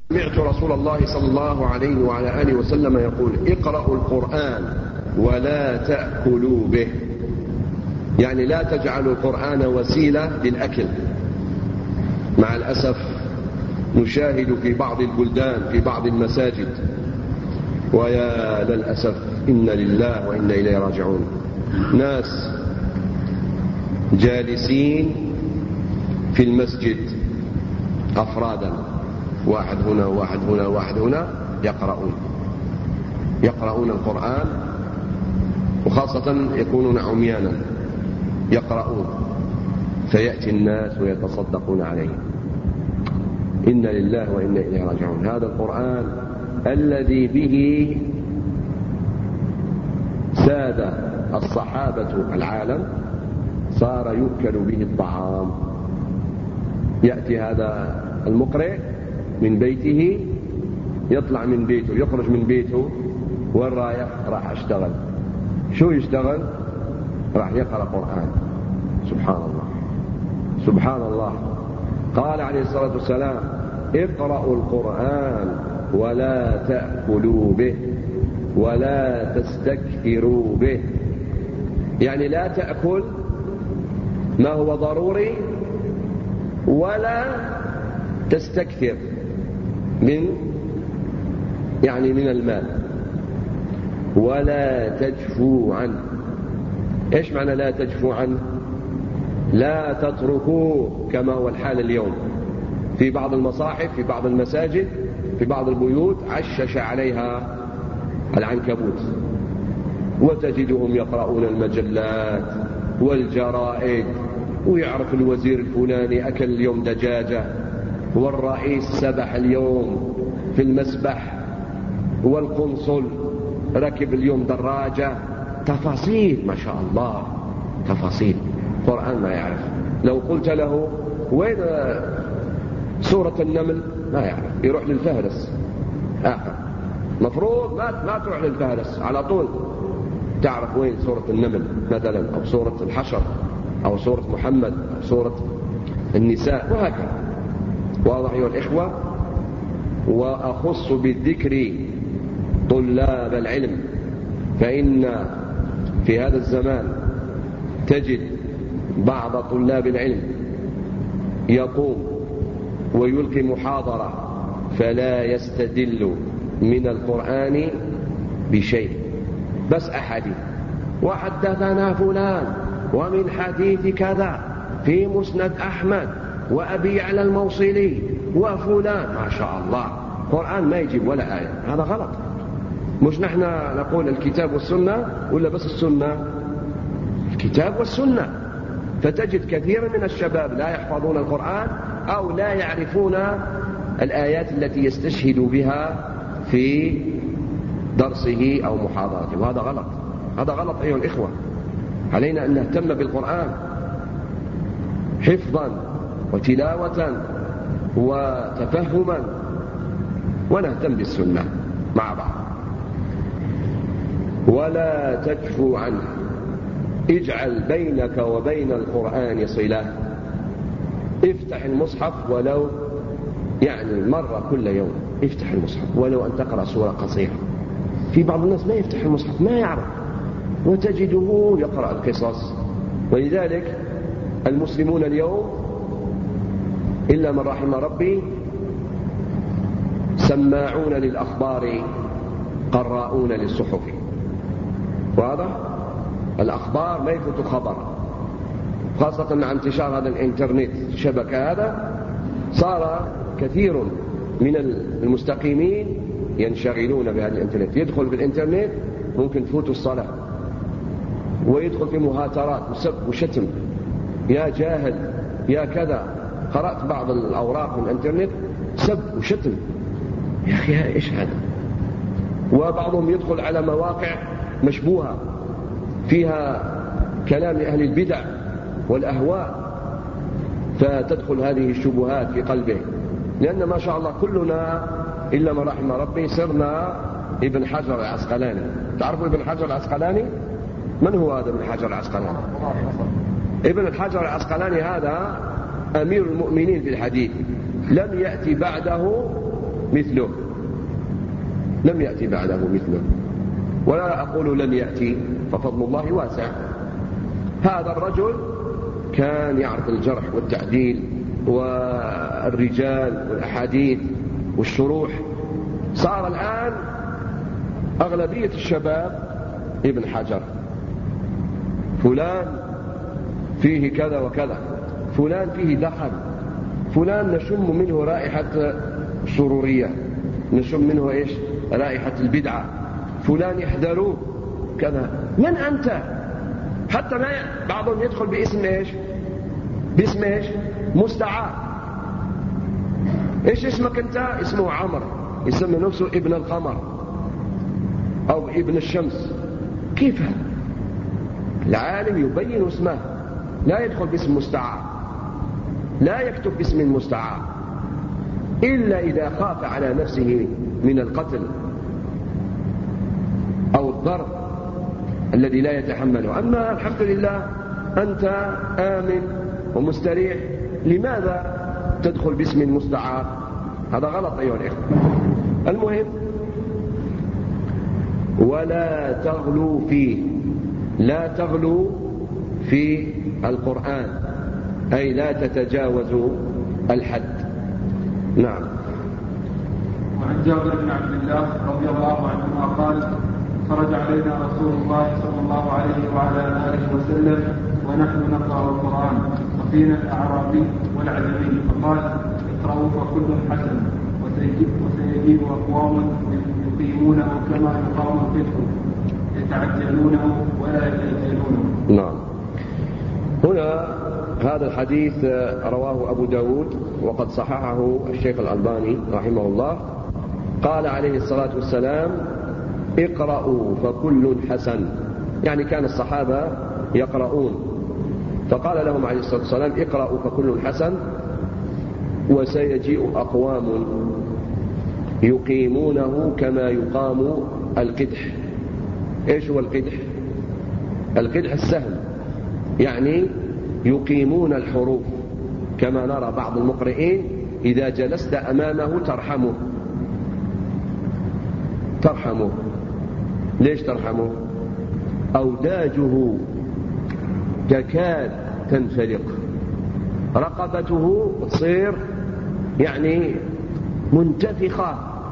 سمعت رسول الله صلى الله عليه وعلى آله وسلم يقول: اقرأوا القرآن ولا تأكلوا به. يعني لا تجعلوا القرآن وسيلة للأكل. مع الأسف نشاهد في بعض البلدان في بعض المساجد، ويا للأسف إنا لله وإنا إليه راجعون، ناس جالسين في المسجد أفرادا، واحد هنا واحد هنا واحد هنا، يقرؤون القرآن، وخاصة يكونون عميانا يقرؤون، فيأتي الناس ويتصدقون عليه. إنا لله وإنا إليه راجعون. هذا القرآن الذي به ساد الصحابة العالم صار يؤكل به الطعام. يأتي هذا المقرئ من بيته، يطلع من بيته، يخرج من بيته، وين راح اشتغل. شو يشتغل؟ راح يقرأ قرآن. سبحان الله سبحان الله. قال عليه الصلاة والسلام: اقرأوا القرآن ولا تأكلوا به ولا تستكثروا به. يعني لا تأكل ما هو ضروري ولا تستكثر من المال، ولا تجفو عنه. ايش معنى لا تجفو عنه؟ لا تتركوه كما هو الحال اليوم في بعض المصاحف، في بعض المساجد، في بعض البيوت عشش عليها العنكبوت، وتجدهم يقرؤون المجلات والجرائد، ويعرف الوزير الفلاني أكل اليوم دجاجة، والرئيس سبح اليوم في المسبح، والقنصل ركب اليوم دراجة. تفاصيل ما شاء الله، تفاصيل. القرآن ما يعرف. لو قلت له وين سورة النمل ما يعرف، يروح للفهرس آخر. مفروض ما تروح للفهرس، على طول تعرف وين سورة النمل مثلا، أو سورة الحشر، أو سورة محمد، أو سورة النساء، وهكذا. واضح أيها الإخوة؟ وأخص بالذكر طلاب العلم، فإن في هذا الزمان تجد بعض طلاب العلم يقوم ويلقي محاضرة فلا يستدل من القرآن بشيء، بس أحاديث: وحدثنا فلان ومن حديث كذا في مسند أحمد وأبي يعلى الموصلي وفلان. ما شاء الله، القرآن ما يجيب ولا آية. هذا غلط. مش نحن نقول الكتاب والسنة، ولا بس السنة؟ الكتاب والسنة. فتجد كثيرا من الشباب لا يحفظون القرآن أو لا يعرفون الآيات التي يستشهد بها في درسه أو محاضرته، وهذا غلط. هذا غلط أيها الإخوة. علينا أن نهتم بالقرآن حفظا وتلاوة وتفهما، ونهتم بالسنة مع بعض. ولا تجفو عنه. اجعل بينك وبين القرآن صلة. افتح المصحف ولو مرة كل يوم، افتح المصحف ولو أن تقرأ سورة قصيرة. في بعض الناس ما يفتح المصحف، ما يعرف، وتجده يقرأ القصص. ولذلك المسلمون اليوم إلا من رحم ربي سماعون للأخبار قراؤون للصحف. واضح؟ الأخبار ما يفوت خبر، خاصة مع انتشار هذا الإنترنت، الشبكة هذا، صار كثير من المستقيمين ينشغلون بهذا الإنترنت. يدخل في الإنترنت ممكن تفوت الصلاة، ويدخل في مهاترات وسب وشتم، يا جاهل يا كذا. قرأت بعض الأوراق من الإنترنت سب وشتم، يا أخي إيش هذا؟ وبعضهم يدخل على مواقع مشبوهة فيها كلام أهل البدع والأهواء، فتدخل هذه الشبهات في قلبه. لأن ما شاء الله كلنا إلا من رحم ربي صرنا ابن حجر العسقلاني. تعرفوا ابن حجر العسقلاني؟ من هو هذا ابن حجر العسقلاني؟ ابن الحجر العسقلاني هذا أمير المؤمنين في الحديث، لم يأتي بعده مثله، لم يأتي بعده مثله، ولا أقول لم يأتي، ففضل الله واسع. هذا الرجل كان يعرف الجرح والتعديل والرجال والأحاديث والشروح. صار الآن أغلبية الشباب ابن حجر، فلان فيه كذا وكذا، فلان فيه دخل، فلان نشم منه رائحة سرورية، نشم منه إيش؟ رائحة البدعة، فلان يحذروه كذا. من أنت؟ حتى ما بعضهم يدخل باسم إيش؟ باسم إيش؟ مستعار. إيش اسمك أنت؟ اسمه عمر، يسمى نفسه ابن القمر أو ابن الشمس. كيف هذا؟ العالم يبين اسمه، لا يدخل باسم مستعار، لا يكتب باسم مستعار إلا إذا خاف على نفسه من القتل أو الضرب الذي لا يتحمله. أما الحمد لله أنت آمن ومستريح، لماذا تدخل باسم مستعار؟ هذا غلط أيها الإخوة. المهم، ولا تغلوا فيه، لا تغلوا في القرآن، أي لا تتجاوزوا الحد. نعم. وعن جابر بن عبد الله رضي الله عنهما قال: خرج علينا رسول الله صلى الله عليه وعلى آله وسلم ونحن نقرأ القرآن، وفينا الأعرابي والعجمي، فقال: اقرأوا فكل حسن، وسيجيء أقوام يقيمونه كما يقام الفطر، يتعجلونه ولا يتأجلونه. نعم. هنا هذا الحديث رواه أبو داود وقد صححه الشيخ الألباني رحمه الله. قال عليه الصلاة والسلام: اقرأوا فكل حسن، يعني كان الصحابة يقرؤون، فقال لهم عليه الصلاة والسلام: اقرأوا فكل حسن، وسيجيء أقوام يقيمونه كما يقام القدح. إيش هو القدح؟ القدح السهم، يعني يقيمون الحروف، كما نرى بعض المقرئين إذا جلست أمامه ترحمه. ليش ترحمه؟ أوداجه تكاد تنفلق، رقبته تصير يعني منتفخة،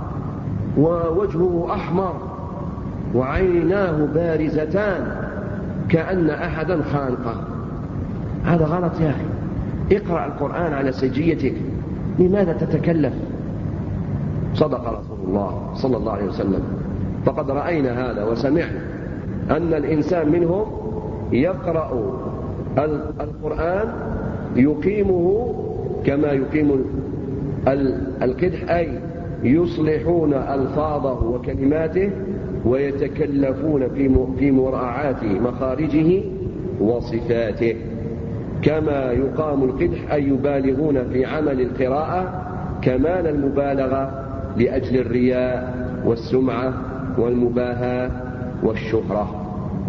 ووجهه أحمر، وعيناه بارزتان كأن أحدا خانقه. هذا غلط يا أخي. اقرأ القرآن على سجيتك، لماذا تتكلف؟ صدق رسول الله صلى الله عليه وسلم. فقد رأينا هذا وسمعنا أن الإنسان منهم يقرأ القرآن يقيمه كما يقيم القدح، أي يصلحون ألفاظه وكلماته ويتكلفون في مراعاة مخارجه وصفاته، كما يقام القدح، أي يبالغون في عمل القراءة كمال المبالغة لأجل الرياء والسمعة والمباهاة والشهرة.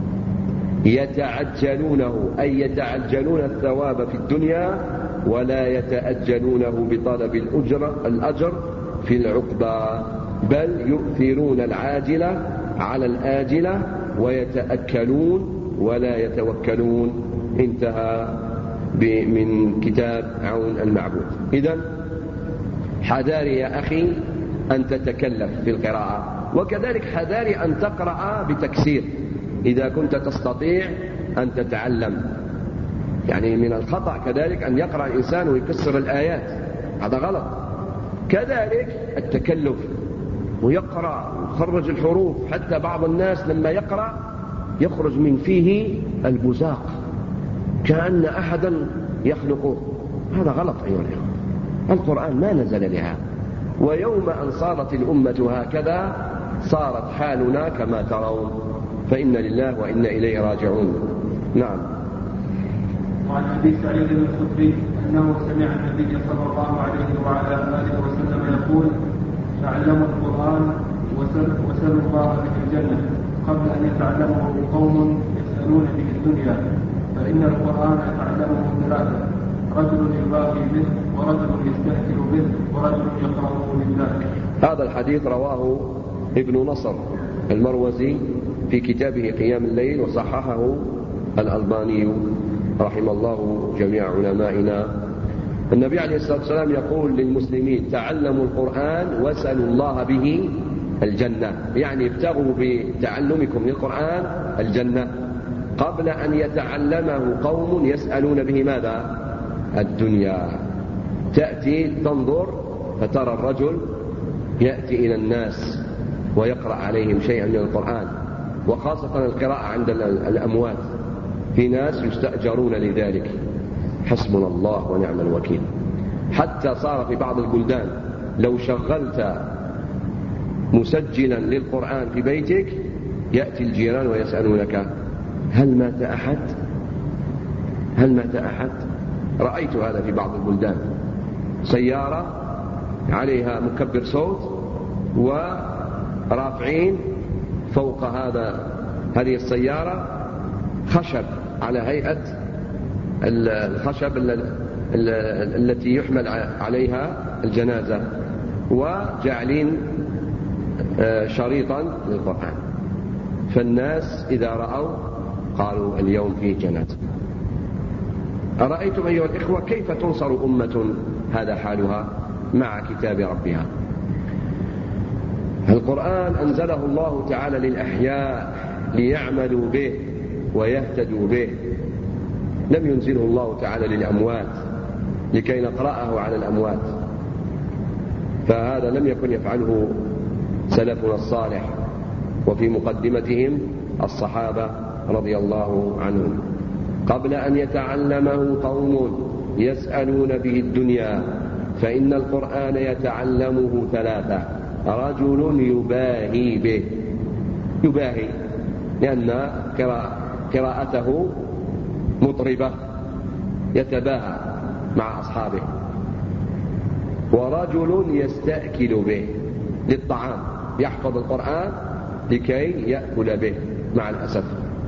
يتعجلونه، أي يتعجلون الثواب في الدنيا ولا يتأجلونه بطلب الأجر في العقبى، بل يؤثرون العاجلة على الآجلة ويتأكلون ولا يتوكلون. انتهى من كتاب عون المعبود. إذن حذاري يا أخي أن تتكلف في القراءة، وكذلك حذاري أن تقرأ بتكسير إذا كنت تستطيع أن تتعلم. يعني من الخطأ كذلك أن يقرأ الإنسان ويكسر الآيات، هذا غلط. كذلك التكلف ويقرأ ويخرج الحروف، حتى بعض الناس لما يقرأ يخرج من فيه البزاق كأن أحدا يخلقه. هذا غلط أيها الأخوة. القرآن ما نزل لهذا، ويوم أن صارت الأمة هكذا صارت حالنا كما ترون، فإن لله وإنا إليه راجعون. نعم. وعن أبي سعيد الخدري أنه سمع النبي صلى الله عليه وعلى آله وسلم يقول: تعلموا القرآن وسلوا الله به الجنة قبل أن يتعلمه قوم يسألون به الدنيا، فإن القرآن يتعلمه ثلاثة: رجل يباغي به ورجل يستهزئ به ورجل يقرأه لله. هذا الحديث رواه ابن نصر المروزي في كتابه قيام الليل، وصححه الألباني رحم الله جميع علمائنا. النبي عليه الصلاة والسلام يقول للمسلمين: تعلموا القرآن واسألوا الله به الجنة، يعني ابتغوا بتعلمكم للقرآن الجنة قبل أن يتعلمه قوم يسألون به ماذا؟ الدنيا. تأتي تنظر فترى الرجل يأتي إلى الناس ويقرأ عليهم شيئا من القرآن، وخاصة القراءة عند الأموات، في ناس يستأجرون لذلك. حسبنا الله ونعم الوكيل. حتى صار في بعض البلدان لو شغلت مسجلا للقرآن في بيتك يأتي الجيران ويسألونك: هل مات أحد؟ هل مات أحد؟ رأيت هذا في بعض البلدان، سيارة عليها مكبر صوت ورافعين فوق هذه السيارة خشب على هيئة الخشب التي يحمل عليها الجنازة، وجعلين شريطا للقرآن. فالناس إذا رأوا قالوا: اليوم فيه جنازة. أرأيتم أيها الإخوة كيف تنصر أمة هذا حالها مع كتاب ربها؟ القرآن أنزله الله تعالى للأحياء ليعملوا به ويهتدوا به، لم ينزله الله تعالى للأموات لكي نقرأه على الأموات، فهذا لم يكن يفعله سلفنا الصالح، وفي مقدمتهم الصحابة رضي الله عنهم. قبل أن يتعلمه قوم يسألون به الدنيا، فإن القرآن يتعلمه ثلاثة: رجل يباهي به، يباهي لأن قراءته مطربة يتباهى مع أصحابه، ورجل يستأكل به للطعام، يحفظ القرآن لكي يأكل به مع الأسف،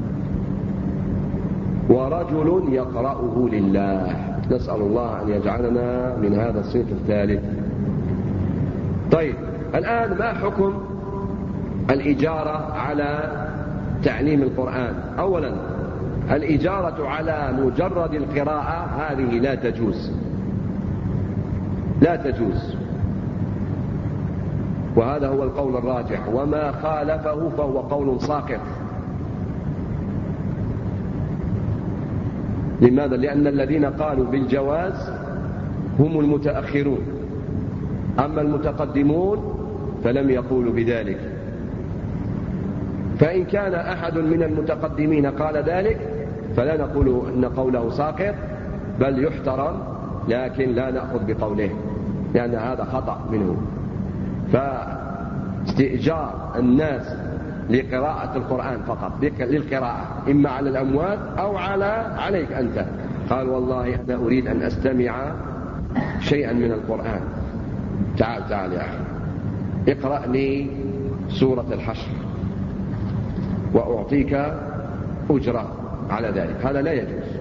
ورجل يقرأه لله. نسأل الله أن يجعلنا من هذا الصنف الثالث. طيب، الآن ما حكم الإجارة على تعليم القرآن؟ أولا، الإجارة على مجرد القراءة هذه لا تجوز، لا تجوز، وهذا هو القول الراجح، وما خالفه فهو قول ساقط. لماذا؟ لأن الذين قالوا بالجواز هم المتأخرون، أما المتقدمون فلم يقولوا بذلك. فإن كان أحد من المتقدمين قال ذلك فلا نقول أن قوله ساقط، بل يحترم، لكن لا نأخذ بقوله لأن هذا خطأ منه. فاستئجار الناس لقراءة القرآن فقط، للقراءة، إما على الأموات أو عليك أنت. قال: والله أنا أريد أن أستمع شيئا من القرآن، تعال يا أخي اقرأ لي سورة الحشر وأعطيك أجرة على ذلك. هذا لا يجوز،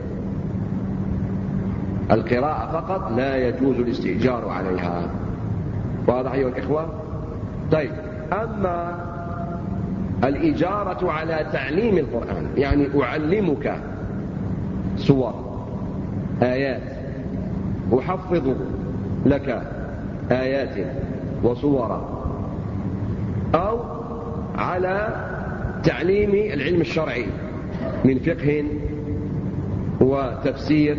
القراءة فقط لا يجوز الاستئجار عليها. واضح أيها الإخوة؟ طيب، أما الإجارة على تعليم القرآن، يعني أعلمك سور آيات، أحفظ لك آيات وصور، أو على تعليم العلم الشرعي من فقه وتفسير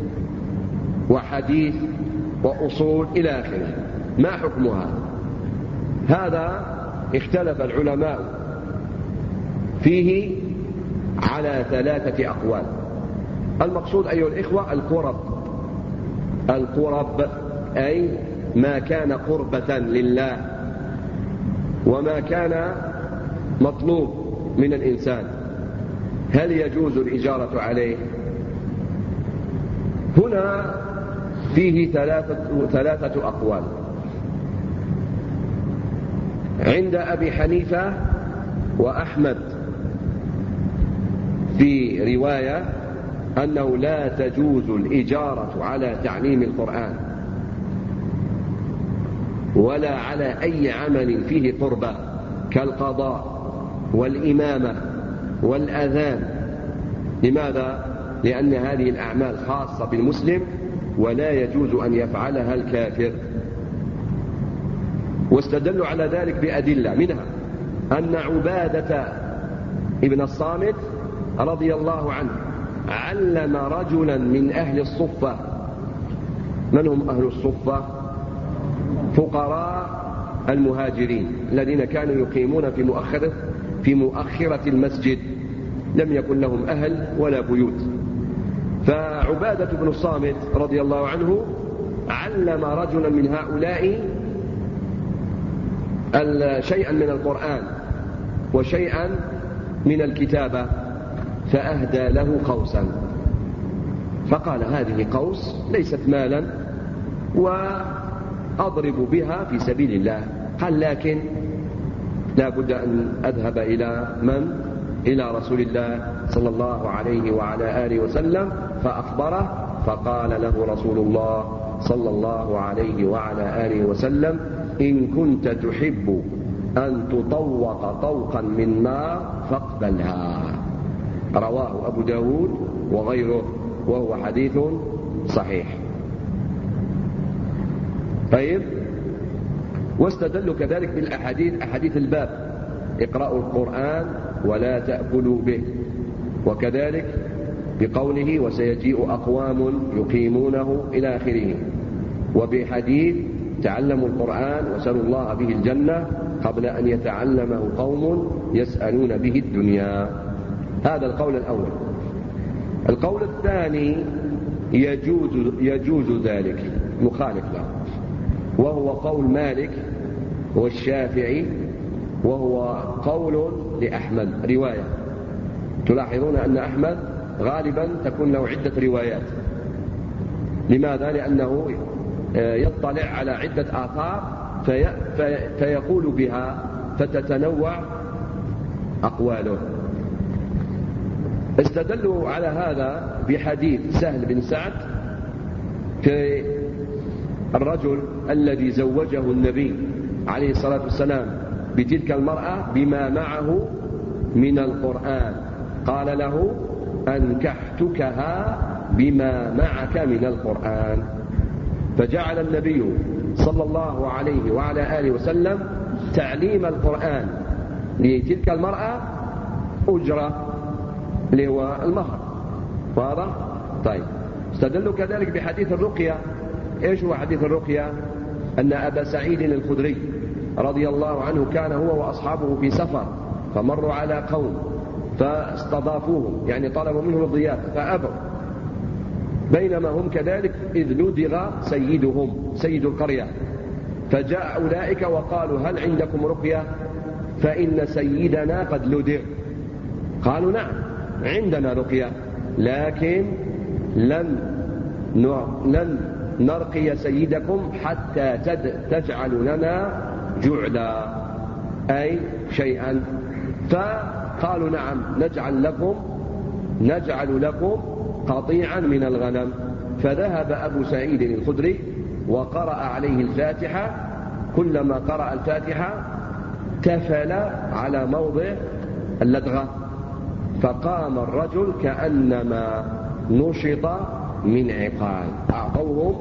وحديث وأصول إلى آخره، ما حكمها؟ هذا اختلف العلماء فيه على 3 أقوال. المقصود أيها الإخوة القرب، أي ما كان قربة لله وما كان مطلوب من الإنسان، هل يجوز الإجارة عليه؟ هنا فيه 3 أقوال. عند أبي حنيفة وأحمد في رواية أنه لا تجوز الإجارة على تعليم القرآن ولا على أي عمل فيه قربة كالقضاء والإمامة والأذان. لماذا؟ لأن هذه الأعمال خاصة بالمسلم ولا يجوز أن يفعلها الكافر. واستدلوا على ذلك بأدلة، منها أن عبادة ابن الصامت رضي الله عنه علم رجلا من أهل الصفة. من هم أهل الصفة؟ فقراء المهاجرين الذين كانوا يقيمون في مؤخرة المسجد، لم يكن لهم أهل ولا بيوت. فعبادة بن الصامت رضي الله عنه علم رجلا من هؤلاء شيئا من القرآن وشيئا من الكتابة، فأهدى له قوسا، فقال هذه قوس ليست مالا وأضرب بها في سبيل الله. قال لكن لا بد أن أذهب إلى من؟ إلى رسول الله صلى الله عليه وعلى آله وسلم فأخبره، فقال له رسول الله صلى الله عليه وعلى آله وسلم إن كنت تحب أن تطوق طوقا من نار فاقبلها. رواه أبو داود وغيره وهو حديث صحيح. طيب، واستدلوا كذلك بالأحاديث، أحاديث الباب: اقرأوا القرآن ولا تأكلوا به، وكذلك بقوله وسيجيء أقوام يقيمونه إلى آخره، وبحديث تعلموا القرآن وسلوا الله به الجنة قبل أن يتعلمه قوم يسألون به الدنيا. هذا القول الأول. القول الثاني يجوز ذلك، مخالف له، وهو قول مالك والشافعي، وهو قول لأحمد رواية. تلاحظون أن أحمد غالبا تكون له عدة روايات. لماذا؟ لأنه يطلع على عدة آثار فيقول بها فتتنوع أقواله. استدلوا على هذا بحديث سهل بن سعد في الرجل الذي زوجه النبي عليه الصلاة والسلام بتلك المرأة بما معه من القرآن، قال له أنكحتكها بما معك من القرآن. فجعل النبي صلى الله عليه وعلى آله وسلم تعليم القرآن لتلك المرأة أجرة اللي هو المهر. واضح؟ طيب، استدلوا كذلك بحديث الرقية. ايش هو حديث الرقية؟ أن أبا سعيد الخدري رضي الله عنه كان هو وأصحابه في سفر، فمروا على قوم فاستضافوهم، يعني طلبوا منهم الضيافة فأبوا. بينما هم كذلك إذ لدغ سيدهم، سيد القرية، فجاء أولئك وقالوا هل عندكم رقية؟ فإن سيدنا قد لدغ. قالوا نعم عندنا رقية، لكن لن نرقي سيدكم حتى تجعل لنا جعلا، أي شيئا. فقالوا نعم نجعل لكم قطيعا من الغنم. فذهب أبو سعيد الخدري وقرأ عليه الفاتحة، كلما قرأ الفاتحة تفل على موضع اللدغة، فقام الرجل كأنما نشط من عقال. أعطوهم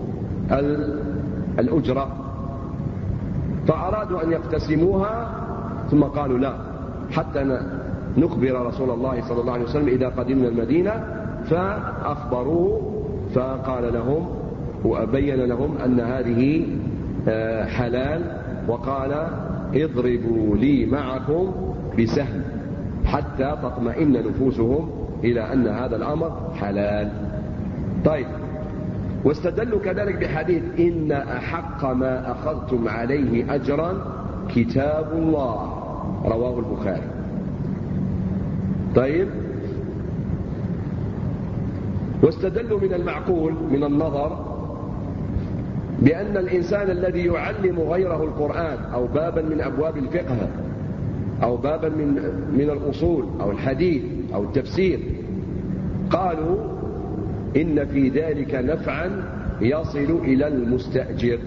الأجرة، فأرادوا أن يقتسموها، ثم قالوا لا حتى نخبر رسول الله صلى الله عليه وسلم إذا قدمنا المدينة. فأخبروه فقال لهم وبين لهم أن هذه حلال، وقال اضربوا لي معكم بسهم حتى تطمئن نفوسهم إلى أن هذا الأمر حلال. طيب، واستدلوا كذلك بحديث إن أحق ما أخذتم عليه أجرا كتاب الله، رواه البخاري. طيب، واستدلوا من المعقول من النظر بأن الإنسان الذي يعلم غيره القرآن أو بابا من أبواب الفقه أو بابا من الأصول أو الحديث أو التفسير قالوا إن في ذلك نفعا يصل إلى المستأجر.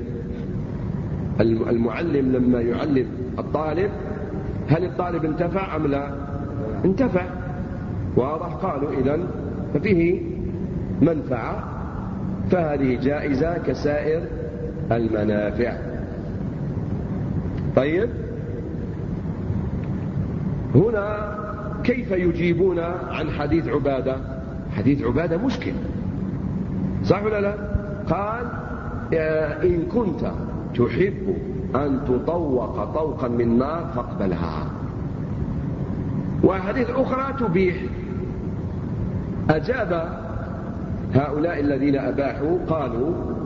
المعلم لما يعلم الطالب، هل الطالب انتفع أم لا؟ انتفع. واضح؟ قالوا إذن ففيه منفعة، فهذه جائزة كسائر المنافع. طيب، هنا كيف يجيبون عن حديث عبادة؟ حديث عبادة مشكل، صح ولا لا؟ قال إن كنت تحب أن تطوق طوقا من نار فاقبلها. وحديث أخرى تبيح. أجاب هؤلاء الذين أباحوا قالوا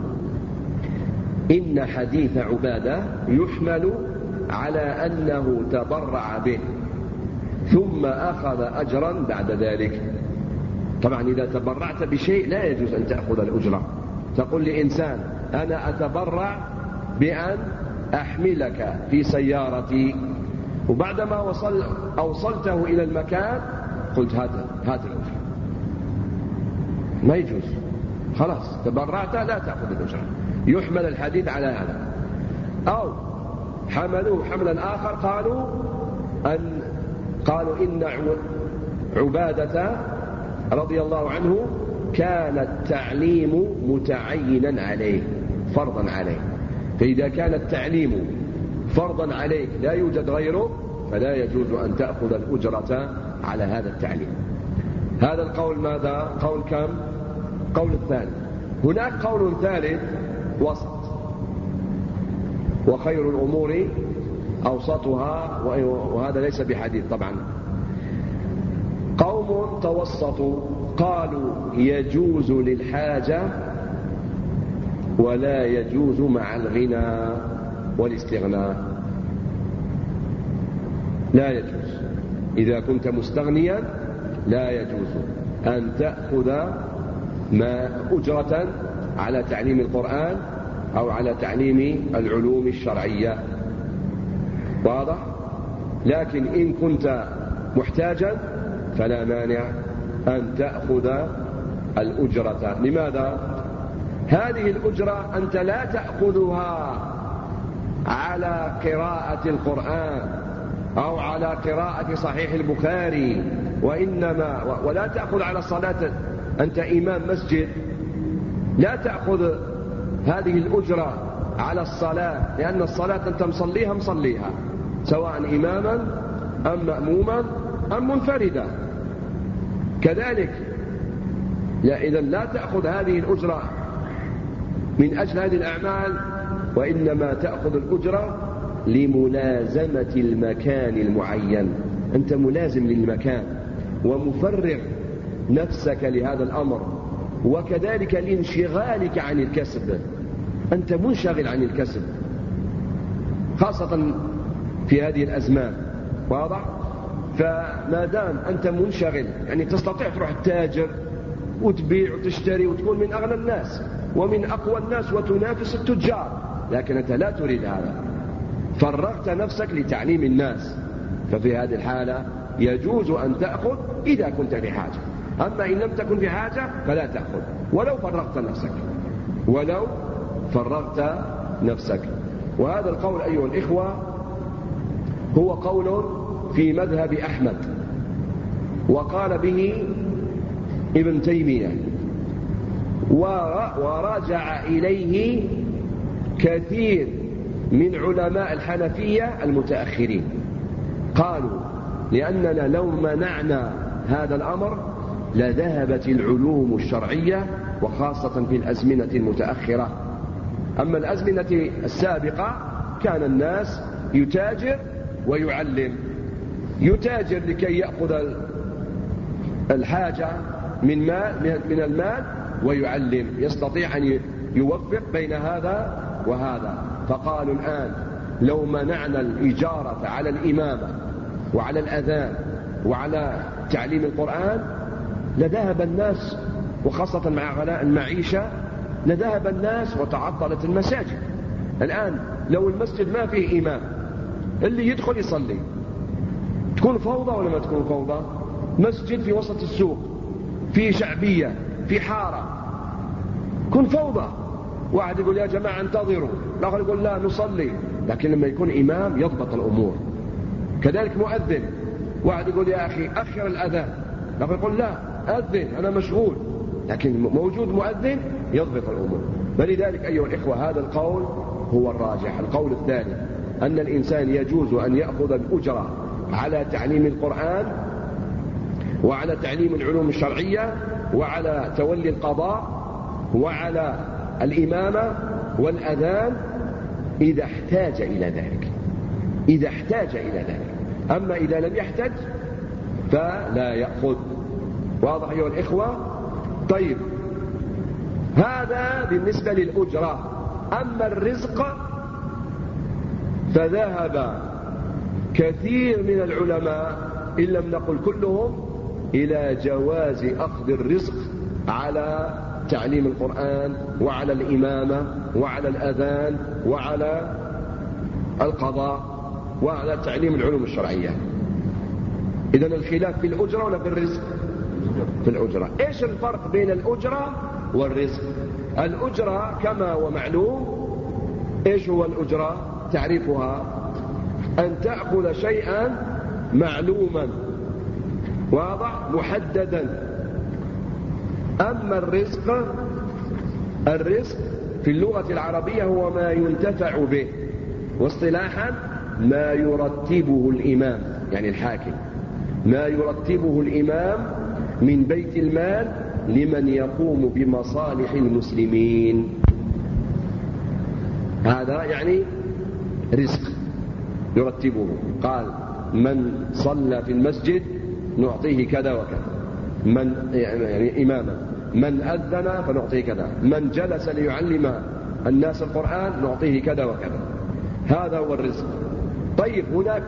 إن حديث عبادة يحمل على أنه تبرع به ثم أخذ أجرا بعد ذلك. طبعا إذا تبرعت بشيء لا يجوز أن تأخذ الأجرة. تقول لإنسان أنا أتبرع بأن أحملك في سيارتي، وبعدما أوصلته إلى المكان قلت هات الأجرة، ما يجوز. خلاص تبرعت لا تأخذ الأجرة. يحمل الحديث على هذا. أو حملوه حملا آخر، قالوا إن عبادة رضي الله عنه كان التعليم متعينا عليه، فرضا عليه. فإذا كان التعليم فرضا عليك لا يوجد غيره فلا يجوز أن تأخذ الأجرة على هذا التعليم. هذا القول ماذا؟ قول كم؟ قول الثالث. هناك قول ثالث وسط، وخير الأمور أوسطها، وهذا ليس بحديث طبعا. قوم توسطوا قالوا يجوز للحاجة ولا يجوز مع الغنى والاستغناء. لا يجوز إذا كنت مستغنيا، لا يجوز أن تأخذ أجرة على تعليم القرآن أو على تعليم العلوم الشرعية. واضح؟ لكن إن كنت محتاجا فلا مانع أن تأخذ الأجرة. لماذا؟ هذه الأجرة أنت لا تأخذها على قراءة القرآن أو على قراءة صحيح البخاري، ولا تأخذ على الصلاة. أنت إمام مسجد لا تأخذ هذه الأجرة على الصلاة، لأن الصلاة أنت مصليها سواء إماما أم مأموما أم منفردا. كذلك إذن لا تأخذ هذه الأجرة من أجل هذه الأعمال، وإنما تأخذ الأجرة لملازمة المكان المعين. أنت ملازم للمكان ومفرغ نفسك لهذا الأمر، وكذلك لانشغالك عن الكسب. أنت منشغل عن الكسب خاصة في هذه الأزمان. واضح؟ فما دام أنت منشغل، يعني تستطيع تروح التاجر وتبيع وتشتري وتكون من أغنى الناس ومن أقوى الناس وتنافس التجار، لكن أنت لا تريد هذا، فرغت نفسك لتعليم الناس. ففي هذه الحالة يجوز أن تأخذ إذا كنت في حاجة. أما إن لم تكن في حاجة فلا تأخذ ولو فرغت نفسك. وهذا القول أيها الإخوة هو قول في مذهب أحمد، وقال به ابن تيمية، ورجع إليه كثير من علماء الحنفية المتأخرين. قالوا لأننا لو منعنا هذا الأمر لذهبت العلوم الشرعية، وخاصة في الأزمنة المتأخرة. أما الأزمنة السابقة كان الناس يتاجر ويعلم، يتاجر لكي يأخذ الحاجة من المال ويعلم، يستطيع أن يوفق بين هذا وهذا. فقالوا الآن لو منعنا الإجارة على الإمامة وعلى الأذان وعلى تعليم القرآن لذهب الناس، وخاصة مع غلاء المعيشة لذهب الناس وتعطلت المساجد. الآن لو المسجد ما فيه إمام، اللي يدخل يصلي، تكون فوضى ولا ما تكون فوضى؟ مسجد في وسط السوق في شعبية، في حارة، كن فوضى. واحد يقول يا جماعة انتظروا، الآخر يقول لا نصلي. لكن لما يكون إمام يضبط الأمور. كذلك مؤذن، واحد يقول يا أخي أخر الأذان، الآخر يقول لا أذن أنا مشغول. لكن موجود مؤذن يضبط الأمور. فلذلك أيها الإخوة هذا القول هو الراجح. القول الثاني أن الإنسان يجوز أن يأخذ الأجرة على تعليم القرآن وعلى تعليم العلوم الشرعية وعلى تولي القضاء وعلى الإمامة والأذان إذا احتاج إلى ذلك، إذا احتاج إلى ذلك. أما إذا لم يحتج فلا يأخذ. واضح أيها الإخوة؟ طيب، هذا بالنسبة للأجرة. أما الرزق فذهب كثير من العلماء إن لم نقل كلهم إلى جواز أخذ الرزق على تعليم القرآن وعلى الإمامة وعلى الأذان وعلى القضاء وعلى تعليم العلوم الشرعية. إذن الخلاف في الأجرة ولا في الرزق؟ في الأجرة. إيش الفرق بين الأجرة والرزق؟ الأجرة كما هو معلوم. إيش هو الأجرة؟ تعريفها أن تأخذ شيئا معلوما واضح محددا. أما الرزق في اللغة العربية هو ما ينتفع به، واصطلاحا ما يرتبه الإمام، يعني الحاكم، ما يرتبه الإمام من بيت المال لمن يقوم بمصالح المسلمين. هذا يعني رزق يرتبه. قال من صلى في المسجد نعطيه كذا وكذا، من يعني إماما، من أذن فنعطيه كذا، من جلس ليعلم الناس القرآن نعطيه كذا وكذا. هذا هو الرزق. طيب،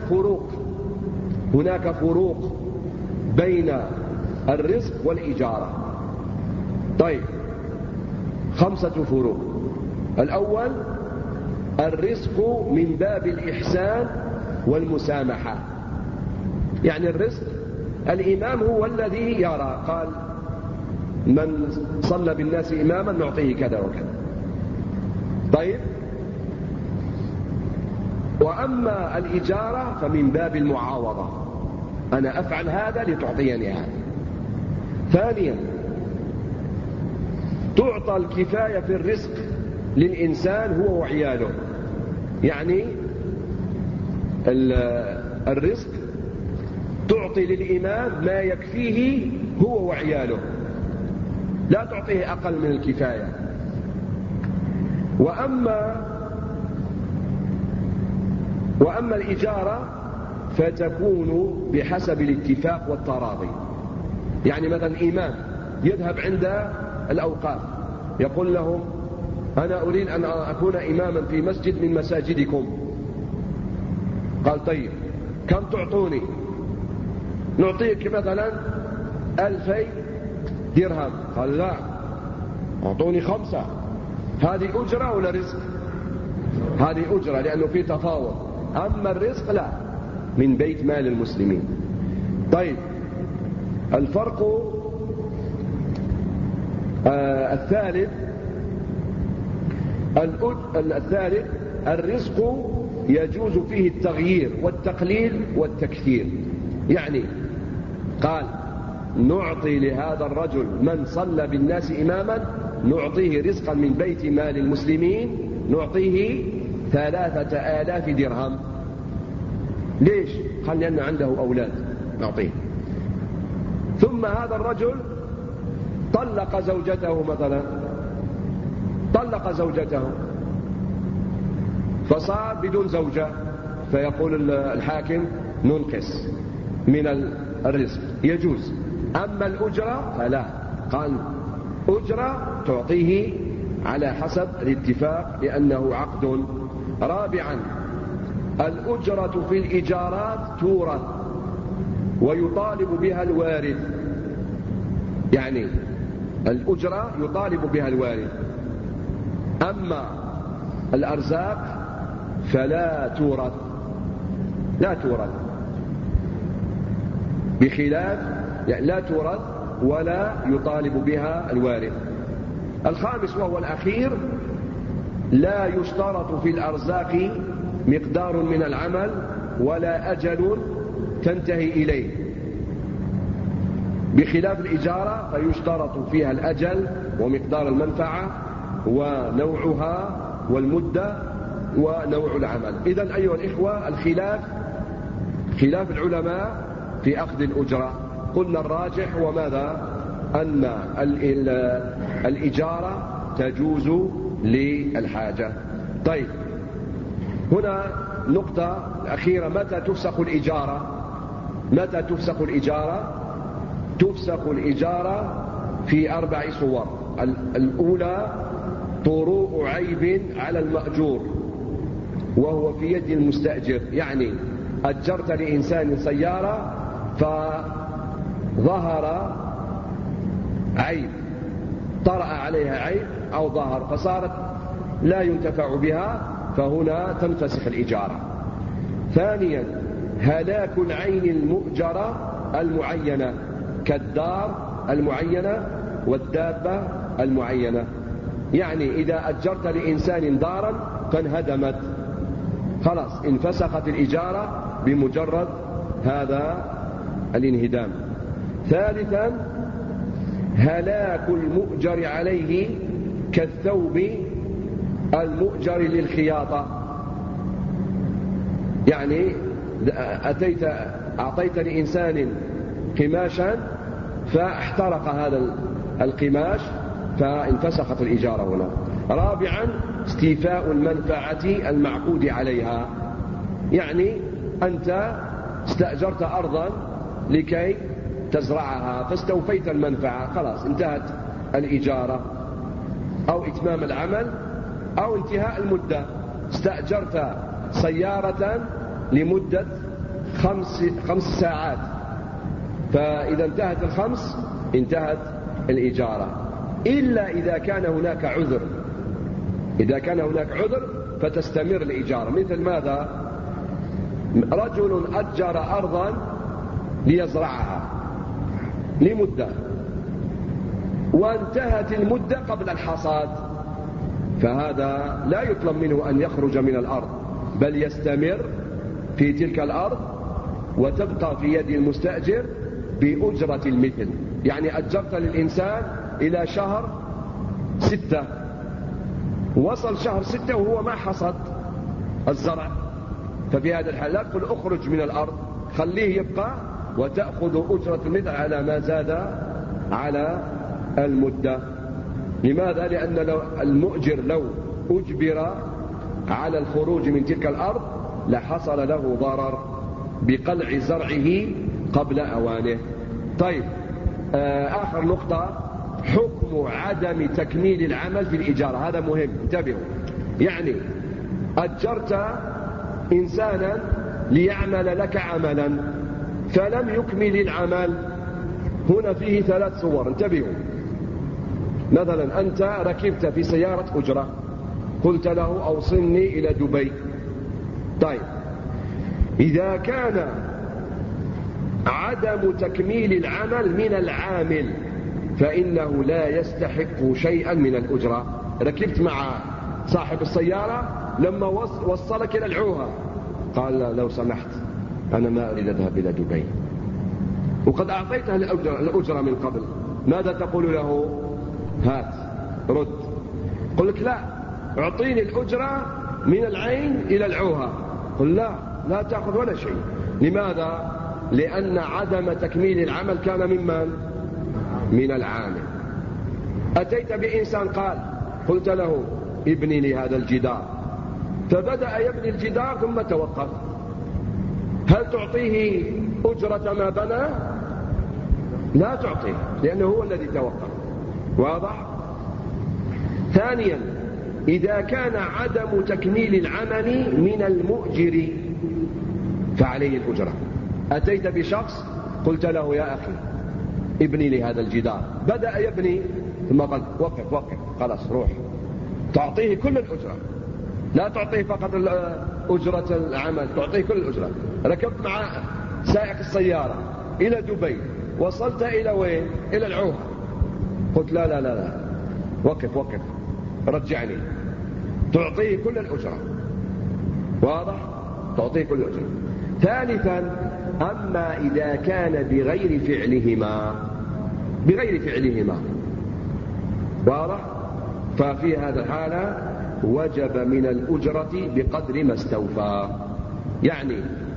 هناك فروق بين الرزق والإجارة. طيب، 5 فروق. الأول الرزق من باب الإحسان والمسامحة. يعني الرزق الإمام هو الذي يرى، قال من صلى بالناس إماما نعطيه كذا وكذا. طيب، وأما الإجارة فمن باب المعاوضة، أنا أفعل هذا لتعطيني هذا. ثانيا تعطى الكفاية في الرزق للإنسان هو وعياله. يعني الرزق تعطي للإمام ما يكفيه هو وعياله، لا تعطيه أقل من الكفاية. وأما الإجارة فتكون بحسب الاتفاق والتراضي. يعني مثلا إمام يذهب عند الأوقاف يقول لهم أنا أريد أن أكون إماما في مسجد من مساجدكم. قال طيب كم تعطوني؟ نعطيك مثلا 2000 درهم. قال لا، أعطوني 5. هذه أجرة ولا رزق؟ هذه أجرة لأنه في تفاوض. أما الرزق لا، من بيت مال المسلمين. طيب، الفرق الثالث الرزق يجوز فيه التغيير والتقليل والتكثير. يعني قال نعطي لهذا الرجل من صلى بالناس إماما نعطيه رزقا من بيت مال المسلمين، نعطيه 3000 درهم. ليش؟ قال لأن عنده أولاد نعطيه. ثم هذا الرجل طلق زوجته مثلا، طلق زوجته فصار بدون زوجة، فيقول الحاكم ننقص من الرزق، يجوز. أما الأجرة فلا، قال أجرة تعطيه على حسب الاتفاق لأنه عقد. رابعا الأجرة في الإجارات تورث ويطالب بها الوارث. يعني الأجرة يطالب بها الوارث. أما الأرزاق فلا تورث، لا تورث، بخلاف يعني لا تورث ولا يطالب بها الوارث. الخامس وهو الأخير: لا يشترط في الأرزاق مقدار من العمل ولا أجل تنتهي إليه، بخلاف الإجارة فيشترط فيها الأجل ومقدار المنفعة ونوعها والمدة ونوع العمل. إذن أيها الإخوة، الخلاف خلاف العلماء في أخذ الأجرة. قلنا الراجح وماذا؟ أن الإجارة تجوز للحاجة. طيب، هنا نقطة أخيرة: متى تفسخ الإجارة؟ متى تفسخ الإجارة؟ تفسخ الإجارة في 4 صور. الأولى: طروء عيب على المأجور وهو في يد المستأجر، يعني أجرت لإنسان سيارة فظهر عيب، طرأ عليها عيب أو ظهر فصارت لا ينتفع بها، فهنا تنفسخ الإجارة. ثانيا: هلاك العين المؤجرة المعينة كالدار المعينة والدابة المعينة، يعني إذا أجرت لإنسان دارا فانهدمت، خلاص انفسخت الإجارة بمجرد هذا الانهدام. ثالثا: هلاك المؤجر عليه كالثوب المؤجر للخياطة، يعني أعطيت لإنسان قماشا فاحترق هذا القماش فانفسخت الإجارة هنا. رابعا: استيفاء المنفعة المعقود عليها، يعني أنت استأجرت أرضا لكي تزرعها فاستوفيت المنفعة، خلاص انتهت الإجارة، أو إتمام العمل أو انتهاء المدة. استأجرت سيارة لمدة 5 ساعات، فإذا انتهت ال5 انتهت الإجارة، إلا إذا كان هناك عذر. إذا كان هناك عذر فتستمر الإجارة. مثل ماذا؟ رجل أجر أرضا ليزرعها لمدة وانتهت المدة قبل الحصاد، فهذا لا يطلب منه أن يخرج من الأرض، بل يستمر في تلك الأرض وتبقى في يد المستأجر بأجرة المثل. يعني أجرت للإنسان إلى شهر 6، وصل شهر 6 وهو ما حصد الزرع، ففي هذا الحال لا تقول أخرج من الأرض، خليه يبقى وتأخذ أجرة المثل على ما زاد على المدة. لماذا؟ لأن المؤجر لو أجبر على الخروج من تلك الأرض لحصل له ضرر بقلع زرعه قبل أوانه. طيب، آخر نقطة: حكم عدم تكميل العمل في الإجارة. هذا مهم، انتبهوا. يعني أجرت إنسانا ليعمل لك عملا فلم يكمل العمل، هنا فيه 3 صور، انتبهوا. مثلا أنت ركبت في سيارة أجرة، قلت له أوصلني إلى دبي. طيب، إذا كان عدم تكميل العمل من العامل فإنه لا يستحق شيئا من الأجرة. ركبت مع صاحب السيارة، لما وصلك إلى العوهة قال لو سمحت أنا ما أريد أذهب إلى دبي، وقد أعطيته الأجرة من قبل، ماذا تقول له؟ هات رد. قل لك لا، أعطيني الأجرة من العين إلى العوهة. قل لا تأخذ ولا شيء. لماذا؟ لأن عدم تكميل العمل كان ممن؟ من العامل. أتيت بإنسان قلت له ابني لي هذا الجدار، فبدأ يبني الجدار ثم توقف، هل تعطيه أجرة ما بنى؟ لا تعطيه، لأنه هو الذي توقف. واضح؟ ثانيا: إذا كان عدم تكميل العمل من المؤجر فعليه الأجرة. أتيت بشخص قلت له يا أخي ابني لي هذا الجدار، بدأ يبني ثم قال وقف خلاص روح، تعطيه كل الأجرة، لا تعطيه فقط أجرة العمل، تعطيه كل الأجرة. ركبت مع سائق السيارة إلى دبي، وصلت إلى وين؟ إلى العوهة. قلت لا لا لا لا، وقف وقف، رجعني. تعطيه كل الأجرة. واضح؟ تعطيه كل الأجرة. ثالثا، أما إذا كان بغير فعلهما، واضح؟ ففي هذا الحالة وجب من الأجرة بقدر ما استوفى. يعني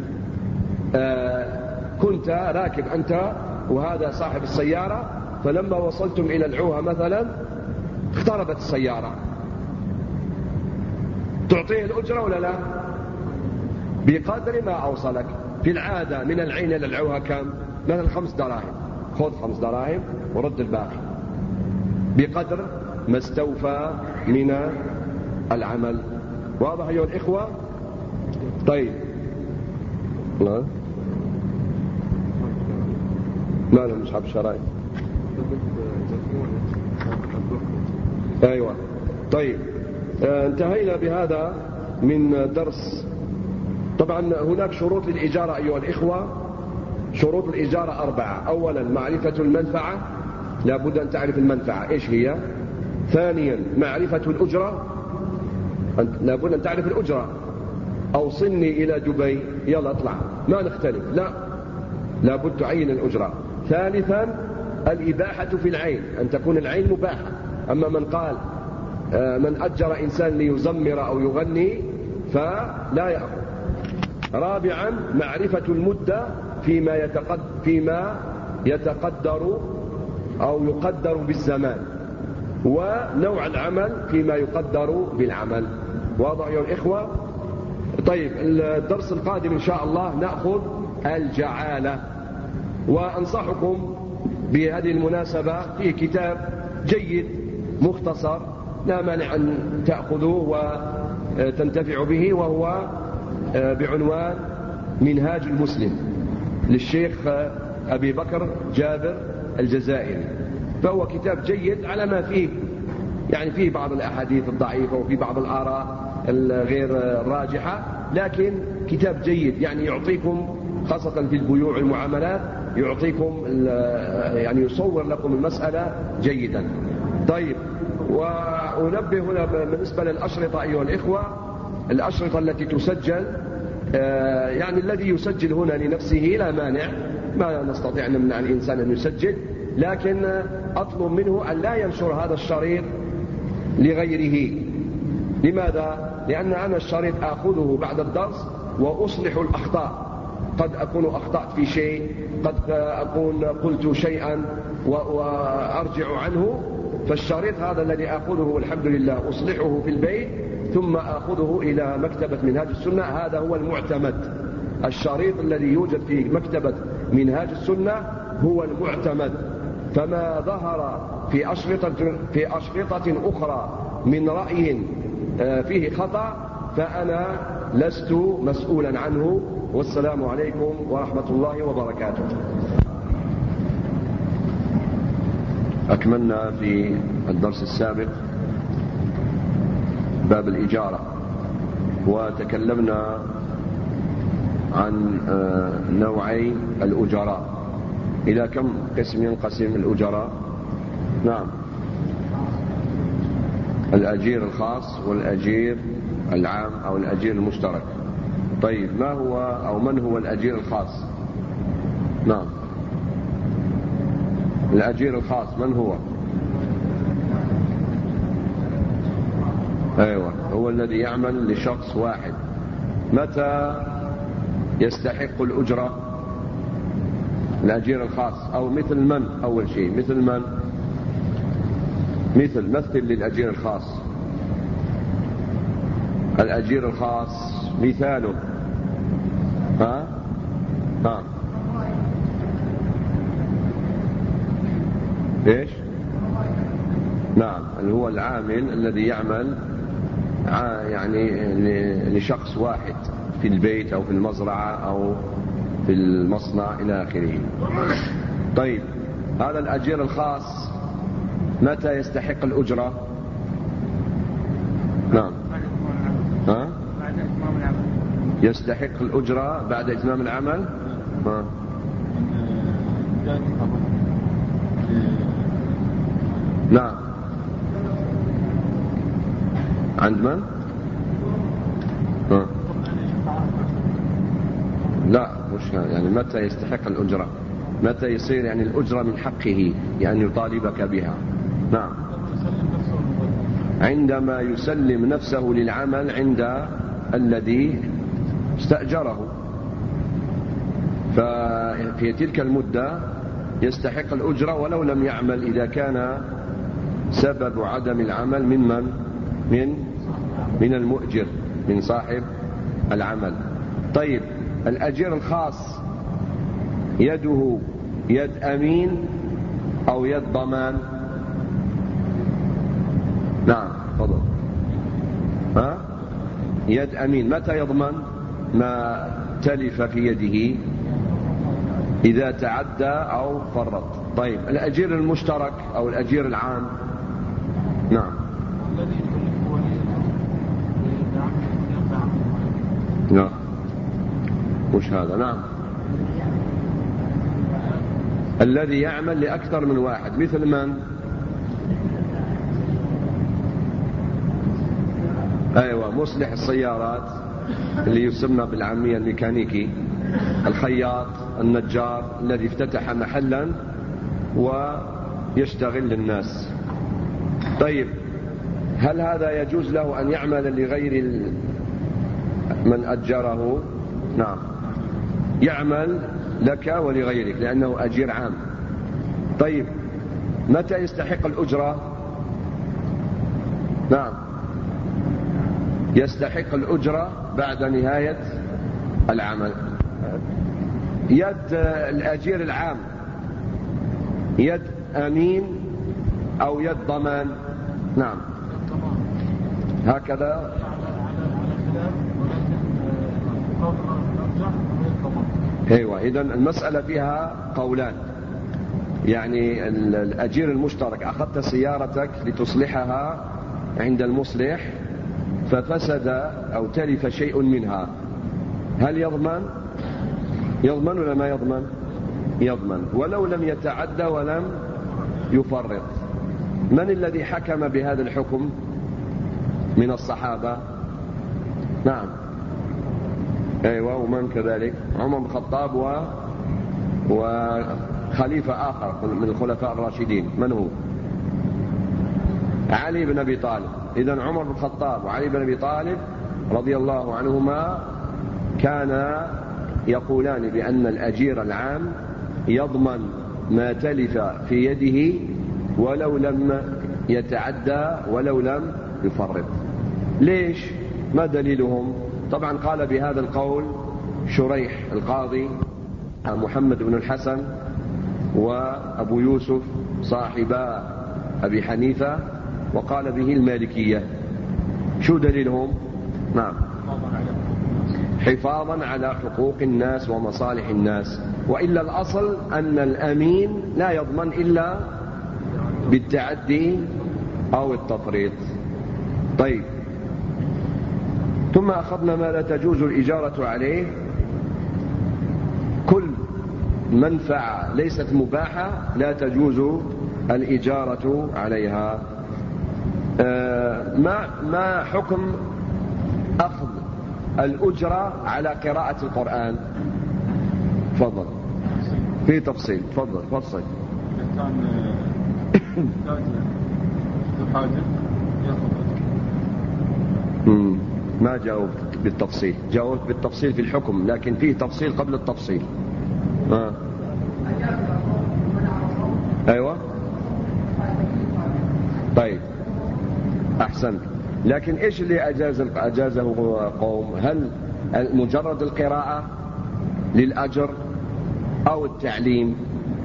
كنت راكب أنت وهذا صاحب السيارة، فلما وصلتم إلى العوهة مثلا اقتربت السيارة، تعطيه الأجرة ولا لا؟ بقدر ما أوصلك. في العادة من العين إلى العوهة كم؟ مثلا 5 دراهم، خذ 5 دراهم ورد الباقي بقدر ما استوفى من العمل. واضح أيها الإخوة؟ طيب، لا لا مش حاب الشرائع. أيوة. طيب، انتهينا بهذا من درس. طبعا هناك شروط للإجارة أيها الإخوة. شروط الإجارة 4. أولا معرفة المنفعة، لا بد أن تعرف المنفعة إيش هي. ثانيا معرفة الأجرة، لا بد أن تعرف الأجرة. أوصلني إلى دبي، يلا اطلع، ما نختلف، لا بد تعين الأجرة. ثالثا الإباحة في العين، أن تكون العين مباحة. أما من قال من أجر إنسان ليزمر أو يغني فلا يأخذ. رابعا معرفة المدة فيما يتقدر أو يقدر بالزمان، ونوع العمل فيما يقدر بالعمل. واضح يا الإخوة؟ طيب، الدرس القادم إن شاء الله نأخذ الجعالة. وأنصحكم بهذه المناسبة في كتاب جيد مختصر لا مانع أن تأخذوه وتنتفعوا به، وهو بعنوان منهاج المسلم للشيخ أبي بكر جابر الجزائري. فهو كتاب جيد على ما فيه، يعني فيه بعض الأحاديث الضعيفة وفي بعض الآراء الغير راجحة، لكن كتاب جيد يعني يعطيكم خاصة في البيوع والمعاملات، يعطيكم يعني يصور لكم المسألة جيدا. طيب، وأنبه هنا بالنسبة للأشرطة أيها الإخوة، الأشرطة التي تسجل، يعني الذي يسجل هنا لنفسه لا مانع، ما نستطيع أن نمنع الإنسان أن يسجل، لكن أطلب منه أن لا ينشر هذا الشريط لغيره. لماذا؟ لأن أنا الشريط أخذه بعد الدرس وأصلح الأخطاء. قد أكون أخطأت في شيء، قد أكون قلت شيئا وأرجع عنه، فالشريط هذا الذي أخذه الحمد لله أصلحه في البيت ثم أخذه إلى مكتبة منهاج السنة، هذا هو المعتمد. الشريط الذي يوجد في مكتبة منهاج السنة هو المعتمد. فما ظهر في أشرطة أخرى من رأي فيه خطأ فأنا لست مسؤولا عنه. والسلام عليكم ورحمة الله وبركاته. أكملنا في الدرس السابق باب الإجارة، وتكلمنا عن نوعي الأجراء. إلى كم قسم ينقسم الأجراء؟ نعم، الأجير الخاص والأجير العام أو الأجير المشترك. طيب، ما هو أو من هو الأجير الخاص؟ نعم، الأجير الخاص من هو؟ أيوة، هو الذي يعمل لشخص واحد. متى يستحق الأجرة الأجير الخاص؟ أو مثل من؟ أول شيء مثل من؟ مثل للأجير الخاص. الأجير الخاص مثاله إيش؟ نعم، اللي هو العامل الذي يعمل يعني لشخص واحد في البيت أو في المزرعة أو في المصنع إلى آخره. طيب، هذا الأجير الخاص متى يستحق الأجرة؟ نعم، يستحق الأجرة بعد إتمام العمل. نعم. عند من؟ لا مش يعني متى يستحق الأجرة، متى يصير يعني الأجرة من حقه يعني يطالبك بها. نعم. عندما يسلم نفسه للعمل عند الذي استأجره، ففي تلك المدة يستحق الأجرة ولو لم يعمل، إذا كان سبب عدم العمل من المؤجر، من صاحب العمل. طيب الأجير الخاص يده يد أمين أو يد ضمان؟ نعم تفضل. يد أمين. متى يضمن ما تلف في يده؟ إذا تعدى أو فرط. طيب الأجير المشترك أو الأجير العام؟ نعم. نعم مش هذا. نعم. الذي يعمل لأكثر من واحد، مثل من؟ أيوة، مصلح السيارات اللي يسمى بالعامية الميكانيكي، الخياط، النجار الذي افتتح محلا ويشتغل للناس. طيب هل هذا يجوز له أن يعمل لغير من أجره؟ نعم، يعمل لك ولغيرك لأنه أجير عام. طيب متى يستحق الأجرة؟ نعم، يستحق الأجرة بعد نهاية العمل. يد الأجير العام يد أمين أو يد ضمان؟ نعم هكذا. ايوه، إذن المسألة فيها قولان. يعني الأجير المشترك، أخذت سيارتك لتصلحها عند المصلح ففسد أو تلف شيء منها، هل يضمن؟ يضمن ولا ما يضمن؟ يضمن ولو لم يتعدى ولم يفرط. من الذي حكم بهذا الحكم من الصحابة؟ نعم أيوة، ومن كذلك؟ عمر بن الخطاب وخليفة آخر من الخلفاء الراشدين، من هو؟ علي بن أبي طالب. إذن عمر بن الخطاب وعلي بن أبي طالب رضي الله عنهما كانا يقولان بأن الأجير العام يضمن ما تلف في يده ولو لم يتعدى ولو لم يفرط. ليش؟ ما دليلهم؟ طبعا قال بهذا القول شريح القاضي، محمد بن الحسن، وأبو يوسف صاحبا أبي حنيفة، وقال به المالكية. شو دليلهم؟ نعم، حفاظا على حقوق الناس ومصالح الناس، وإلا الأصل أن الأمين لا يضمن إلا بالتعدي أو التفريط. طيب، ثم أخذنا ما لا تجوز الإجارة عليه. كل منفعة ليست مباحة لا تجوز الإجارة عليها. ما حكم أخذ الأجرة على قراءة القرآن؟ تفضل، في تفصيل. تفضل فصل. ما جاوبت بالتفصيل، جاوبت بالتفصيل في الحكم، لكن فيه تفصيل قبل التفصيل. أيوة طيب أحسنت. لكن إيش اللي أجازه قوم؟ هل مجرد القراءة للأجر أو التعليم؟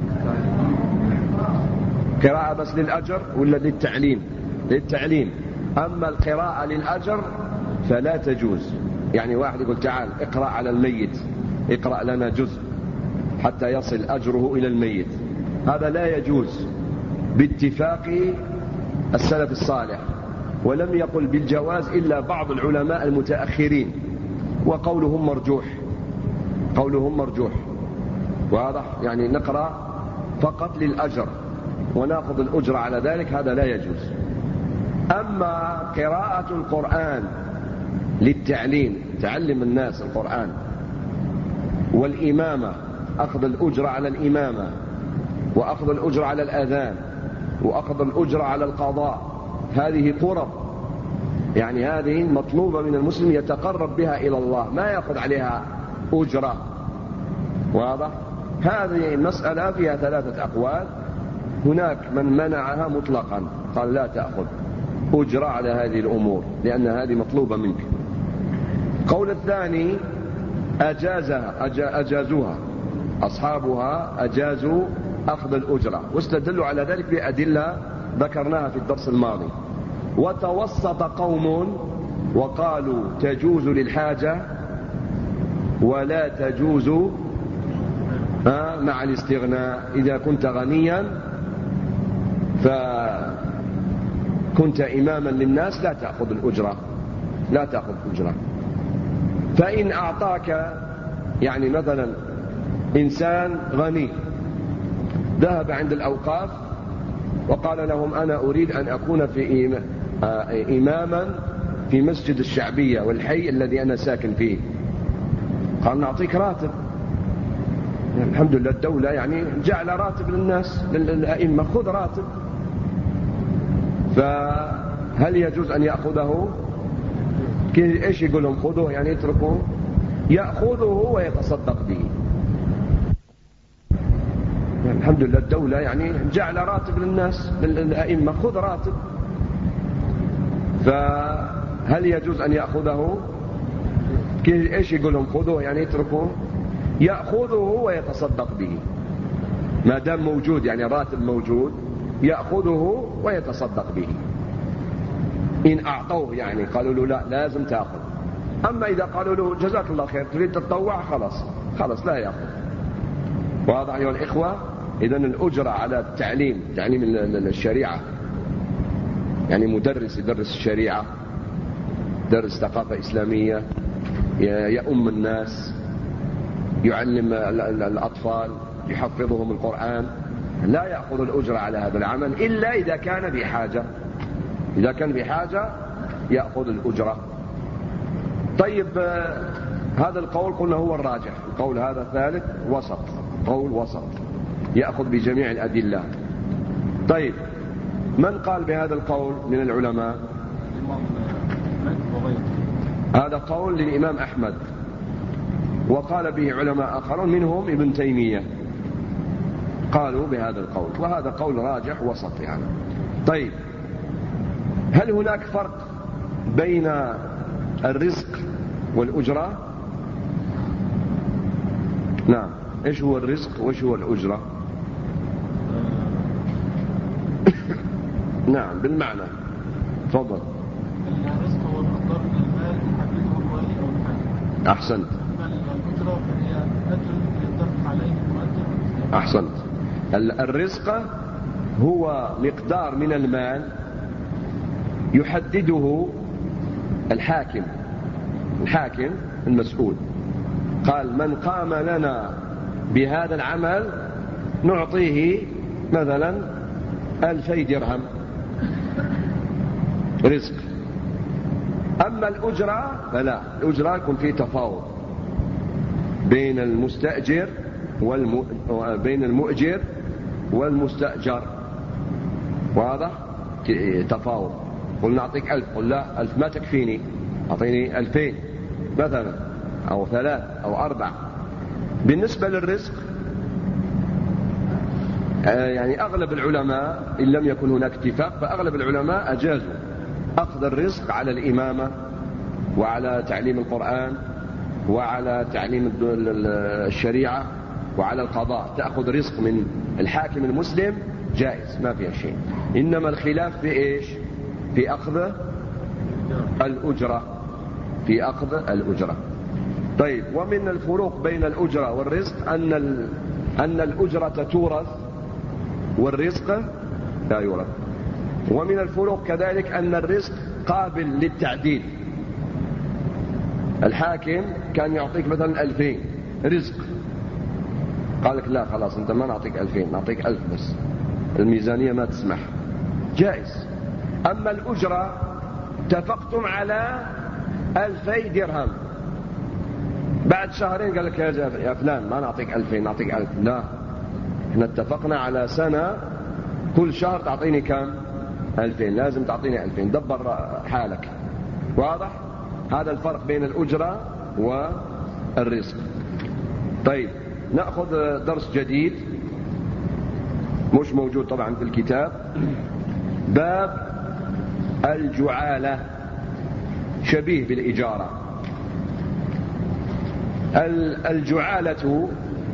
قراءة بس للأجر ولا للتعليم؟ للتعليم. أما القراءة للأجر فلا تجوز. يعني واحد يقول تعال اقرأ على الميت، اقرأ لنا جزء حتى يصل أجره إلى الميت، هذا لا يجوز باتفاق السلف الصالح. ولم يقل بالجواز إلا بعض العلماء المتأخرين، وقولهم مرجوح، قولهم مرجوح. واضح؟ يعني نقرأ فقط للأجر ونأخذ الأجرة على ذلك، هذا لا يجوز. أما قراءة القرآن للتعليم، تعلم الناس القرآن، والإمامة، أخذ الأجرة على الإمامة، وأخذ الأجرة على الأذان، وأخذ الأجرة على القضاء، هذه قرب، يعني هذه مطلوبة من المسلم يتقرب بها إلى الله، ما يأخذ عليها أجرة. واضح؟ هذه المسألة فيها 3 أقوال. هناك من منعها مطلقا، قال لا تأخذ أجرة على هذه الأمور لأن هذه مطلوبة منك. قول الثاني أجازوها، أصحابها أجازوا أخذ الأجرة، واستدلوا على ذلك بأدلة ذكرناها في الدرس الماضي. وتوسط قوم وقالوا تجوز للحاجة ولا تجوز مع الاستغناء. إذا كنت غنيا فكنت إماما للناس لا تأخذ الأجرة، لا تأخذ أجرة. فإن أعطاك، يعني مثلا إنسان غني ذهب عند الأوقاف وقال لهم أنا أريد أن أكون في إماما في مسجد الشعبية والحي الذي أنا ساكن فيه، قال نعطيك راتب. يعني الحمد لله الدولة يعني جعل راتب للناس للأئمة، خذ راتب. فهل يجوز أن يأخذه؟ إيش يقول لهم؟ خذوه يعني يتركوه؟ يأخذه ويتصدق به. يعني الحمد لله الدولة يعني جعل راتب للناس للأئمة، خذ راتب. فهل يجوز أن يأخذه؟ إيش يقول لهم؟ خذوه يعني يتركوه؟ يأخذه ويتصدق به، ما دام موجود، يعني راتب موجود، يأخذه ويتصدق به. إن أعطوه يعني قالوا له لا لازم تأخذ. أما إذا قالوا له جزاك الله خير تريد تتطوع، خلاص لا يأخذ. واضح أيها الإخوة؟ إذن الأجرة على التعليم، تعليم الشريعة، يعني مدرس يدرس الشريعة، درس ثقافة إسلامية، يؤم الناس، يعلم الأطفال، يحفظهم القرآن، لا يأخذ الأجرة على هذا العمل إلا إذا كان بحاجة. إذا كان بحاجة يأخذ الأجرة. طيب هذا القول قلنا هو الراجح، القول هذا الثالث وسط، قول وسط يأخذ بجميع الأدلة. طيب من قال بهذا القول من العلماء؟ هذا قول للإمام أحمد، وقال به علماء آخرون منهم ابن تيمية، قالوا بهذا القول، وهذا قول راجح وسط يعني. طيب هل هناك فرق بين الرزق والأجرة؟ نعم. إيش هو الرزق وإيش هو الأجرة؟ نعم بالمعنى. تفضل. الرزق هو المقدار من المال يحدده الولي أو الحاكم. أحسنت. الأجرة فهي أجر يتفق عليه المؤجر. أحسنت. الرزق هو مقدار من المال يحدده الحاكم المسؤول، قال من قام لنا بهذا العمل نعطيه مثلا 2000 درهم رزق. أما الأجرة فلا، الأجرة يكون فيه تفاوض بين المستأجر بين المؤجر والمستأجر، واضح؟ تفاوض، قل نعطيك 1000، قل لا 1000 ما تكفيني، أعطيني 2000 مثلا أو 3 أو 4. بالنسبة للرزق يعني أغلب العلماء إن لم يكن هناك اتفاق فأغلب العلماء أجازوا أخذ الرزق على الإمامة وعلى تعليم القرآن وعلى تعليم الشريعة وعلى القضاء، تأخذ رزق من الحاكم المسلم جائز ما فيها شيء. إنما الخلاف في إيش؟ في أخذ الأجرة، في أخذ الأجرة. طيب ومن الفروق بين الأجرة والرزق أن الأجرة تورث والرزق لا يورث. ومن الفروق كذلك أن الرزق قابل للتعديل. الحاكم كان يعطيك مثلا 2000 رزق، قال لك لا خلاص أنت ما نعطيك 2000 نعطيك 1000 بس، الميزانية ما تسمح، جائز. أما الأجرة اتفقتم على 2000 درهم، بعد شهرين قال لك يا فلان ما نعطيك 2000، نعطيك 1000. لا، احنا اتفقنا على سنة كل شهر تعطيني كم؟ 2000، لازم تعطيني 2000، دبر حالك. واضح؟ هذا الفرق بين الأجرة والرزق. طيب نأخذ درس جديد مش موجود طبعا في الكتاب، باب الجعالة، شبيه بالإجارة. الجعالة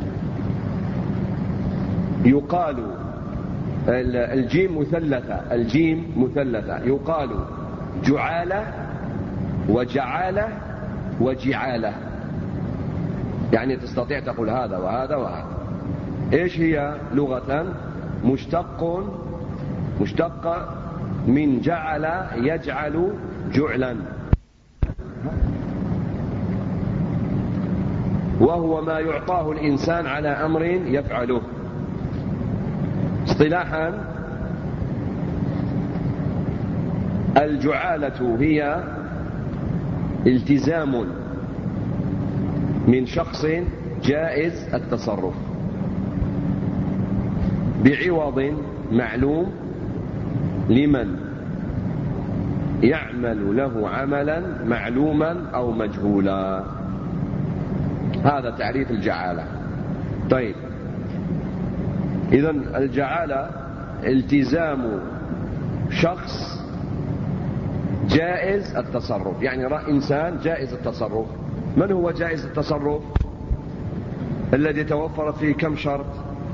يقال الجيم مثلثة، يقال جعالة وجعالة وجعالة، يعني تستطيع تقول هذا وهذا وهذا. ايش هي لغة؟ مشتق من جعل يجعل جعلا، وهو ما يعطاه الإنسان على أمر يفعله. اصطلاحا الجعالة هي التزام من شخص جائز التصرف بعوض معلوم لمن يعمل له عملا معلوما أو مجهولا. هذا تعريف الجعالة. طيب، إذن الجعالة التزام شخص جائز التصرف، يعني إنسان جائز التصرف. من هو جائز التصرف؟ الذي توفرت فيه كم شرط؟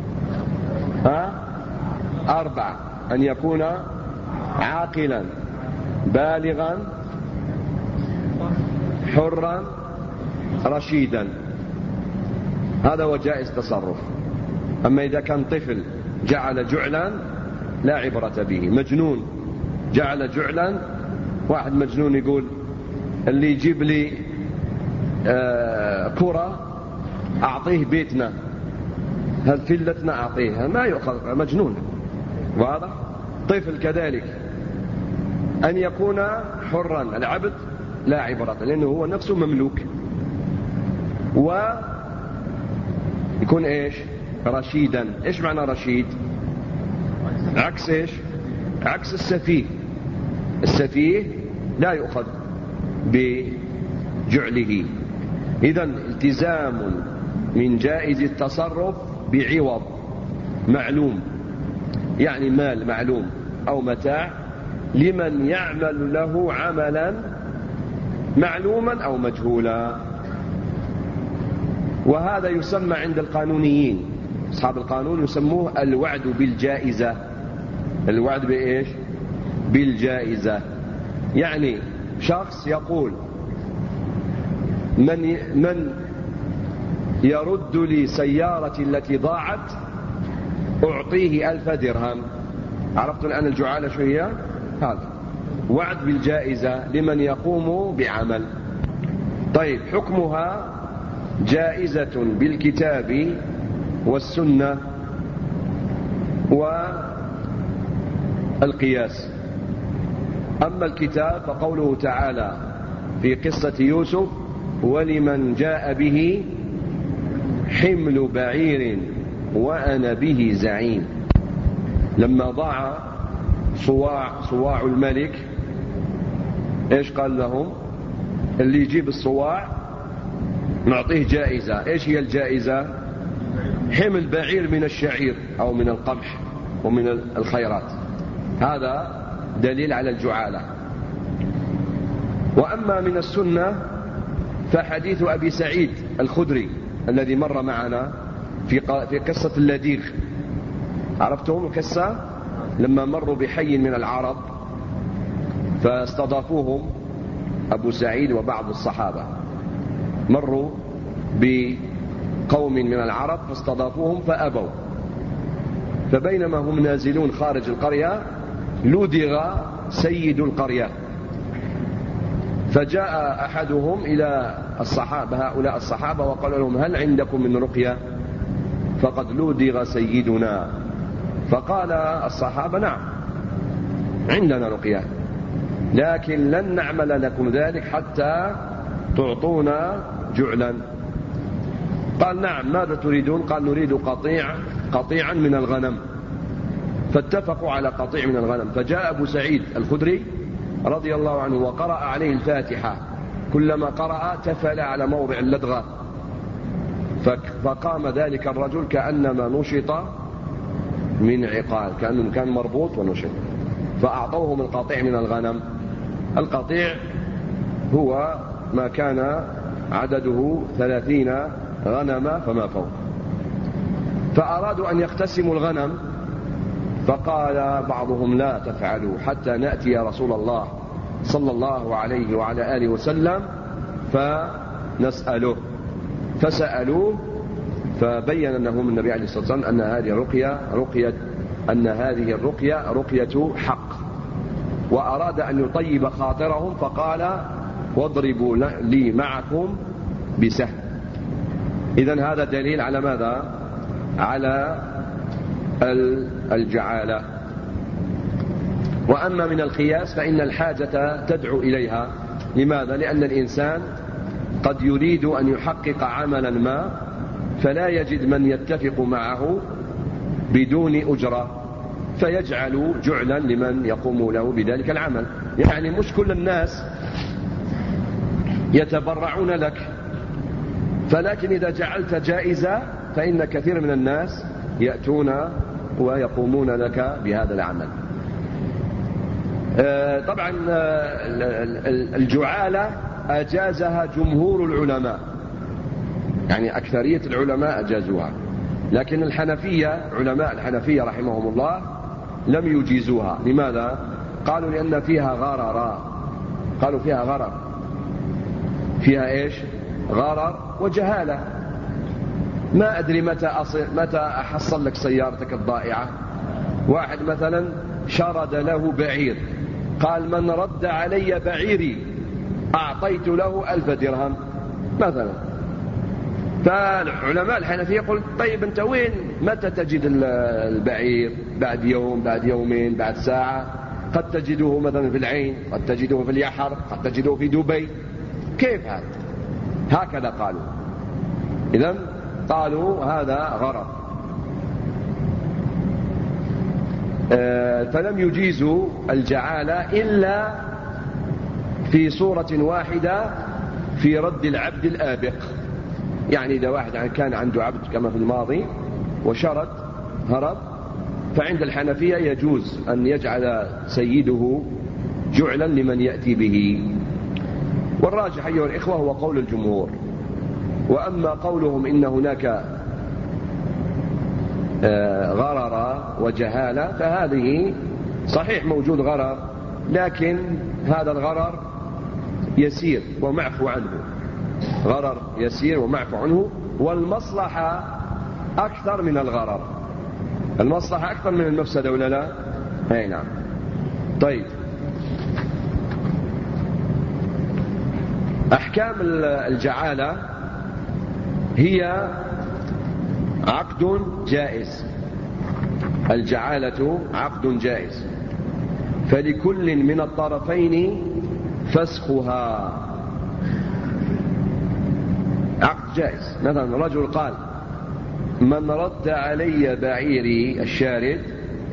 4: أن يكون عاقلا بالغا حرا رشيدا، هذا هو جائز تصرف. أما إذا كان طفل جعل جعلا لا عبرة به. مجنون جعل جعلا، واحد مجنون يقول اللي يجيب لي كرة أعطيه بيتنا، هل فلتنا أعطيها، ما يؤخذ، مجنون. واضح؟ طفل كذلك. أن يكون حرا، العبد لا عبرة لأنه هو نفسه مملوك. ويكون إيش؟ رشيدا. إيش معنى رشيد؟ عكس إيش؟ عكس السفيه. السفيه لا يؤخذ بجعله. إذن التزام من جائز التصرف بعوض معلوم، يعني مال معلوم أو متاع لمن يعمل له عملا معلوما أو مجهولا. وهذا يسمى عند القانونيين، أصحاب القانون يسموه الوعد بالجائزة. الوعد بإيش؟ بالجائزة. يعني شخص يقول من يرد لي سيارتي التي ضاعت أعطيه 1000 درهم. عرفتوا الآن الجعالة شو هي؟ هذا وعد بالجائزة لمن يقوم بعمل. طيب، حكمها جائزة بالكتاب والسنة والقياس. أما الكتاب فقوله تعالى في قصة يوسف: ولمن جاء به حمل بعير وأنا به زعيم. لما ضاع صواع الملك ايش قال لهم؟ اللي يجيب الصواع نعطيه جائزة. ايش هي الجائزة؟ حمل بعير من الشعير أو من القمح ومن الخيرات. هذا دليل على الجعالة. وأما من السنة فحديث أبي سعيد الخدري الذي مر معنا في قصة اللديغ. عرفتم القصة؟ لما مروا بحي من العرب فاستضافوهم أبو سعيد وبعض الصحابة، مروا بقوم من العرب فاستضافوهم فأبوا. فبينما هم نازلون خارج القرية لدغ سيد القرية، فجاء أحدهم إلى الصحابة، هؤلاء الصحابة، وقال لهم: هل عندكم من رقية؟ فقد لدغ سيدنا. فقال الصحابة نعم عندنا رقية، لكن لن نعمل لكم ذلك حتى تعطونا جعلا. قال نعم ماذا تريدون؟ قال نريد قطيعا من الغنم. فاتفقوا على قطيع من الغنم. فجاء أبو سعيد الخدري رضي الله عنه وقرأ عليه الفاتحة، كلما قرأ تفل على موضع اللدغة، فقام ذلك الرجل كأنما نشط من عقال، كأنه كان مربوط ونشط. فأعطوهم القطيع من الغنم. القطيع هو ما كان عدده 30 غنما فما فوق. فأرادوا أن يقتسموا الغنم، فقال بعضهم لا تفعلوا حتى نأتي يا رسول الله صلى الله عليه وعلى آله وسلم فنسأله. فسألوه فبين لهم النبي عليه الصلاة والسلام أن هذه الرقية رقية حق، وأراد أن يطيب خاطرهم فقال واضربوا لي معكم بسهم. إذن هذا دليل على ماذا؟ على الجعالة. وأما من القياس فإن الحاجة تدعو إليها. لماذا؟ لأن الإنسان قد يريد أن يحقق عملا ما فلا يجد من يتفق معه بدون أجرة، فيجعل جعلا لمن يقوم له بذلك العمل. يعني مش كل الناس يتبرعون لك، فلكن إذا جعلت جائزة فإن كثير من الناس يأتون ويقومون لك بهذا العمل. طبعا الجعالة أجازها جمهور العلماء، يعني أكثرية العلماء أجازوها، لكن علماء الحنفية رحمهم الله لم يجيزوها. لماذا؟ قالوا لأن فيها غررا. قالوا فيها غرر، فيها إيش؟ غرر وجهالة. ما أدري متى أحصل لك سيارتك الضائعة. واحد مثلا شرد له بعير، قال من رد علي بعيري أعطيت له 1000 درهم مثلا. فالعلماء الحنفية يقول طيب أنت وين؟ متى تجد البعير؟ بعد يوم، بعد يومين، بعد ساعة. قد تجده مثلا في العين، قد تجده في اليحر، قد تجده في دبي. كيف هذا؟ هكذا قالوا. إذن قالوا هذا غرض. فلم يجيزوا الجعالة إلا في صورة واحدة، في رد العبد الآبق. يعني إذا واحد كان عنده عبد كما في الماضي وشرد هرب، فعند الحنفية يجوز أن يجعل سيده جعلا لمن يأتي به. والراجح أيها الإخوة هو قول الجمهور. وأما قولهم إن هناك غرر وجهالة فهذه صحيح موجود غرر، لكن هذا الغرر يسير ومعفو عنه. غرر يسير ومعفو عنه، والمصلحة أكثر من الغرر. المصلحة أكثر من المفسدة ولا لا؟ أي نعم. طيب، أحكام الجعالة هي عقد جائز. الجعالة عقد جائز، فلكل من الطرفين فسخها. عقد جائز. مثلا رجل قال من رد علي بعيري الشارد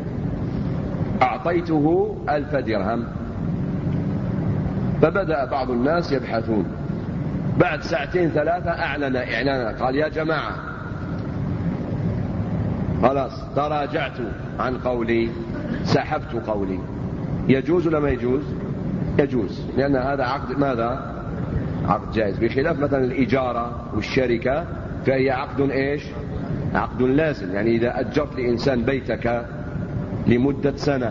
أعطيته 1000 درهم. فبدأ بعض الناس يبحثون، بعد ساعتين ثلاثة أعلن إعلانا، قال يا جماعة خلاص تراجعت عن قولي، سحبت قولي. يجوز ولا ما يجوز؟ يجوز، لأن هذا عقد ماذا؟ عقد جائز. بخلاف مثلا الإجارة والشركة فهي عقد إيش؟ عقد لازم. يعني إذا أجرت لإنسان بيتك لمدة سنة،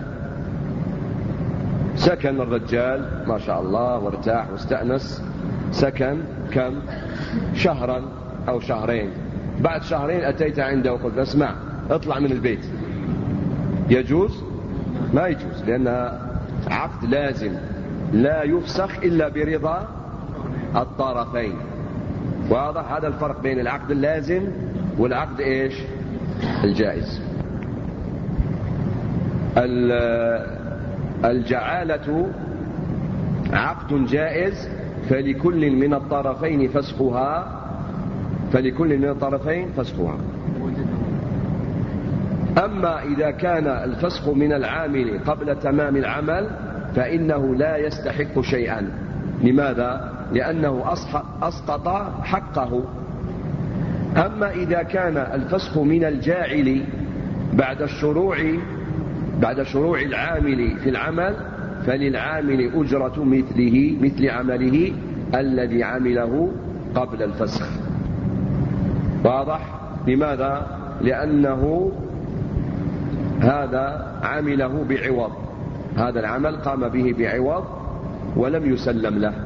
سكن الرجال ما شاء الله وارتاح واستأنس، سكن كم؟ شهرا أو شهرين. بعد شهرين أتيت عنده وقلت اسمع اطلع من البيت. يجوز؟ ما يجوز، لأنها عقد لازم لا يفسخ إلا برضا الطرفين. واضح؟ هذا الفرق بين العقد اللازم والعقد إيش؟ الجائز. الجعالة عقد جائز فلكل من الطرفين فسخها. أما إذا كان الفسخ من العامل قبل تمام العمل فإنه لا يستحق شيئا. لماذا؟ لأنه أسقط حقه. أما إذا كان الفسخ من الجاعل بعد شروع العامل في العمل فللعامل أجرة مثل عمله الذي عمله قبل الفسخ. واضح؟ لماذا؟ لأنه هذا عمله بعوض، هذا العمل قام به بعوض ولم يسلم له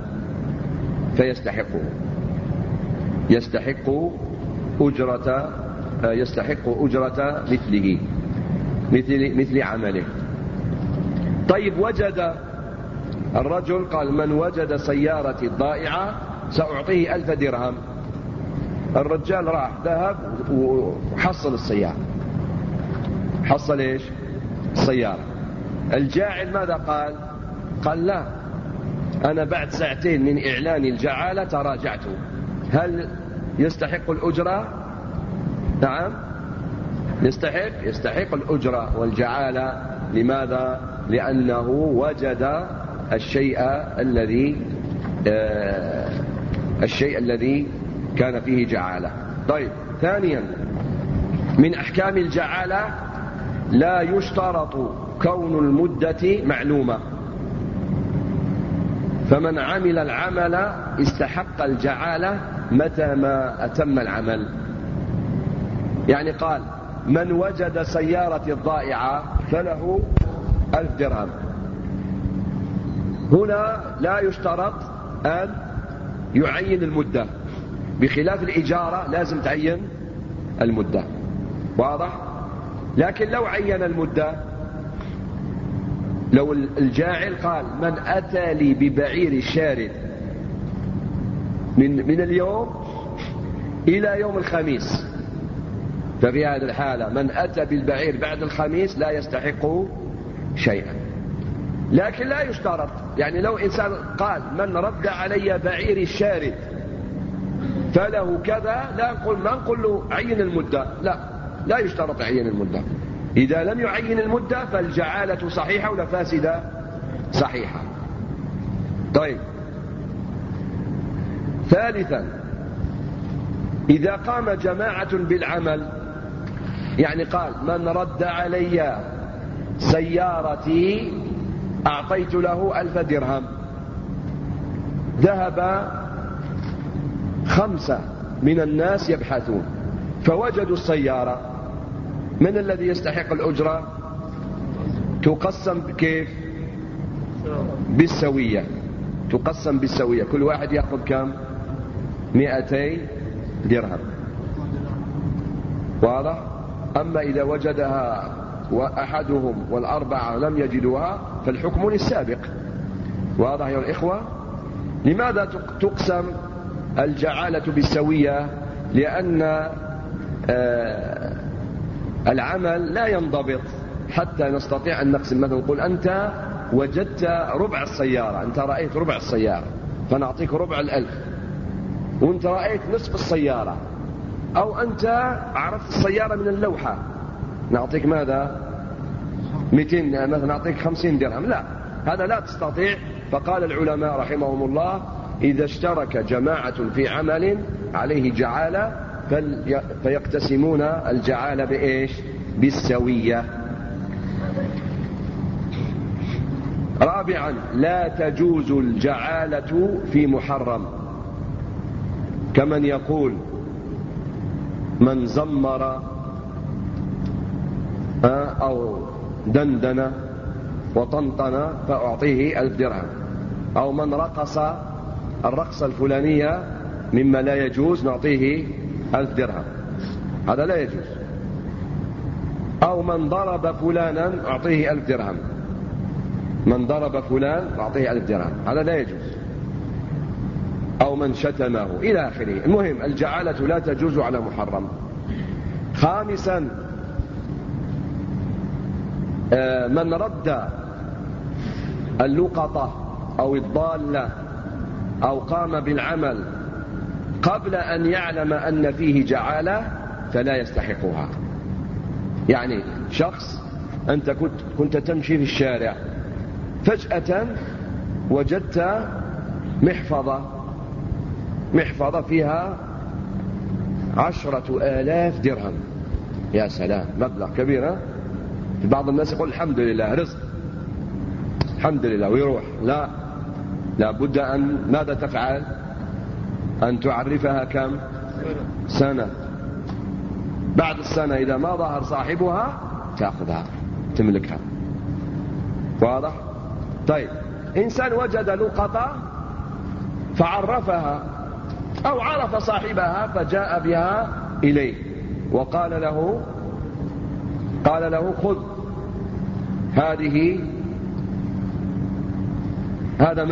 يستحق أجرة مثل عمله. طيب، وجد الرجل قال: من وجد سيارتي الضائعة سأعطيه 1000 درهم. الرجال راح ذهب وحصل السيارة. حصل ايش؟ السيارة. الجاعل ماذا قال؟ قال: لا، أنا بعد ساعتين من إعلان الجعالة تراجعت. هل يستحق الأجرة؟ نعم، يستحق الأجرة والجعالة. لماذا؟ لأنه وجد الشيء الذي كان فيه جعالة. طيب، ثانيا من أحكام الجعالة لا يشترط كون المدة معلومة. فمن عمل العمل استحق الجعالة متى ما أتم العمل. يعني قال: من وجد سيارة الضائعة فله 1000 درهم. هنا لا يشترط أن يعين المدة، بخلاف الإجارة لازم تعين المدة. واضح؟ لكن لو عين المدة، لو الجاعل قال: من أتى لي ببعير الشارد من اليوم إلى يوم الخميس، ففي هذه الحالة من أتى بالبعير بعد الخميس لا يستحق شيئا. لكن لا يشترط، يعني لو إنسان قال: من رد علي بعير الشارد فله كذا، ما نقول له عين المدة. لا يشترط عين المدة. إذا لم يعين المدة فالجعالة صحيحة ولا فاسدة؟ صحيحة. طيب، ثالثا إذا قام جماعة بالعمل، يعني قال: من رد علي سيارتي أعطيت له 1000 درهم. ذهب 5 من الناس يبحثون فوجدوا السيارة. من الذي يستحق الأجرة؟ تقسم كيف؟ بالسوية. تقسم بالسوية، كل واحد يأخذ كم؟ 200 درهم. واضح؟ أما إذا وجدها وأحدهم والأربعة لم يجدوها فالحكم للسابق. واضح يا الإخوة؟ لماذا تقسم الجعالة بالسوية؟ لأن العمل لا ينضبط حتى نستطيع أن نقسم. مثلا نقول: أنت وجدت ربع السيارة، أنت رأيت ربع السيارة فنعطيك ربع 1000، وأنت رأيت نصف السيارة، أو أنت عرفت السيارة من اللوحة نعطيك ماذا؟ 200 مثلا، نعطيك 50 درهم. لا، هذا لا تستطيع. فقال العلماء رحمهم الله: إذا اشترك جماعة في عمل عليه جعالة فيقتسمون الجعالة بإيش؟ بالسوية. رابعا لا تجوز الجعالة في محرم، كمن يقول: من زمر أو دندن وطنطن فأعطيه 1000 درهم، أو من رقص الرقصة الفلانية مما لا يجوز نعطيه 1000 درهم. هذا لا يجوز. أو من ضرب فلانا أعطيه 1000 درهم، من ضرب فلان أعطيه 1000 درهم، هذا لا يجوز. أو من شتمه إلى آخره. المهم الجعالة لا تجوز على محرم. خامسا من رد اللقطة أو الضالة أو قام بالعمل قبل أن يعلم أن فيه جعالة فلا يستحقها. يعني شخص أنت كنت تمشي في الشارع، فجأة وجدت محفظة فيها 10,000 درهم. يا سلام، مبلغ كبير. بعض الناس يقول الحمد لله رزق، الحمد لله، ويروح. لا بد أن ماذا تفعل؟ أن تعرفها كم سنة. بعد السنة إذا ما ظهر صاحبها تأخذها تملكها. واضح؟ طيب، إنسان وجد لقطة فعرفها أو عرف صاحبها فجاء بها إليه وقال له خذ هذا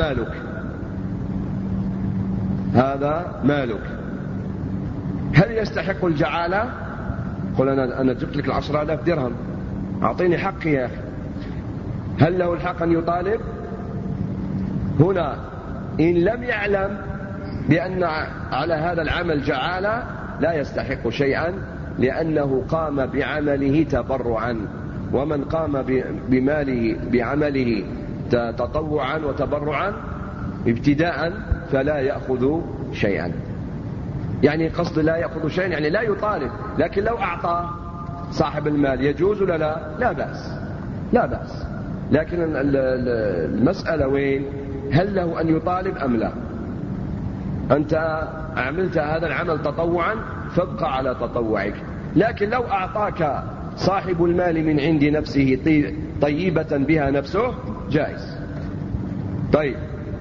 مالك. هل يستحق الجعالة؟ قل أنا جبت لك 10,000 درهم، أعطيني حقي يا أخي. هل له الحق أن يطالب؟ هنا إن لم يعلم بأن على هذا العمل جعالة لا يستحق شيئا، لأنه قام بعمله تبرعا، ومن قام بعمله تطوعا وتبرعا ابتداء فلا يأخذ شيئا. يعني قصد لا يأخذ شيئا يعني لا يطالب، لكن لو أعطى صاحب المال يجوز ولا لا؟ لا بأس. لكن المسألة وين؟ هل له أن يطالب أم لا؟ أنت عملت هذا العمل تطوعا فابقى على تطوعك، لكن لو أعطاك صاحب المال من عند نفسه طيبة بها نفسه جائز. طيب،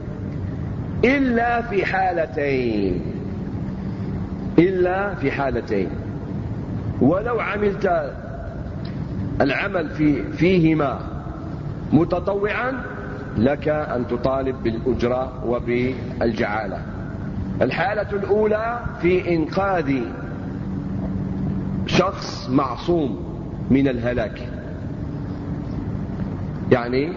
إلا في حالتين. ولو عملت العمل فيهما متطوعا لك أن تطالب بالأجرة وبالجعالة. الحالة الأولى في إنقاذ شخص معصوم من الهلاك. يعني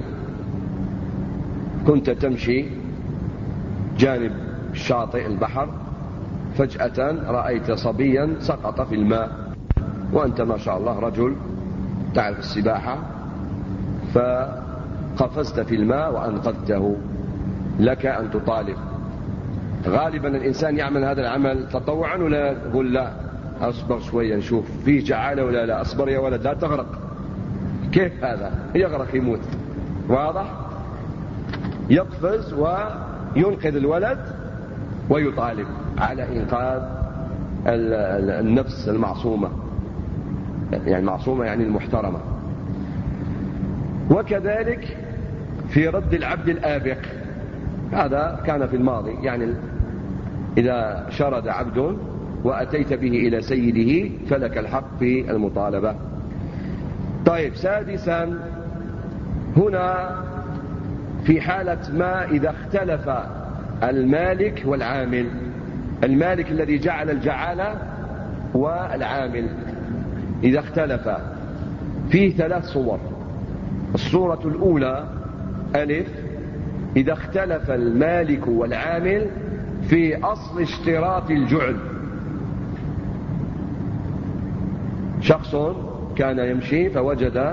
كنت تمشي جانب شاطئ البحر، فجأة رأيت صبيا سقط في الماء، وأنت ما شاء الله رجل تعرف السباحة، فقفزت في الماء وأنقذته. لك أن تطالب. غالبا الإنسان يعمل هذا العمل تطوعا ولا يقول لا أصبر شوية نشوف فيه جعالة ولا لا، أصبر يا ولد لا تغرق. كيف هذا؟ يغرق يموت. واضح؟ يقفز وينقذ الولد ويطالب على إنقاذ النفس المعصومة، يعني معصومة يعني المحترمة. وكذلك في رد العبد الآبق، هذا كان في الماضي، يعني إذا شرد عبد وأتيت به إلى سيده فلك الحق في المطالبة. طيب، سادسا هنا في حالة ما إذا اختلف المالك والعامل، المالك الذي جعل الجعالة والعامل إذا اختلف، فيه 3 صور. الصورة الأولى ألف، إذا اختلف المالك والعامل في أصل اشتراط الجعل. شخص كان يمشي فوجد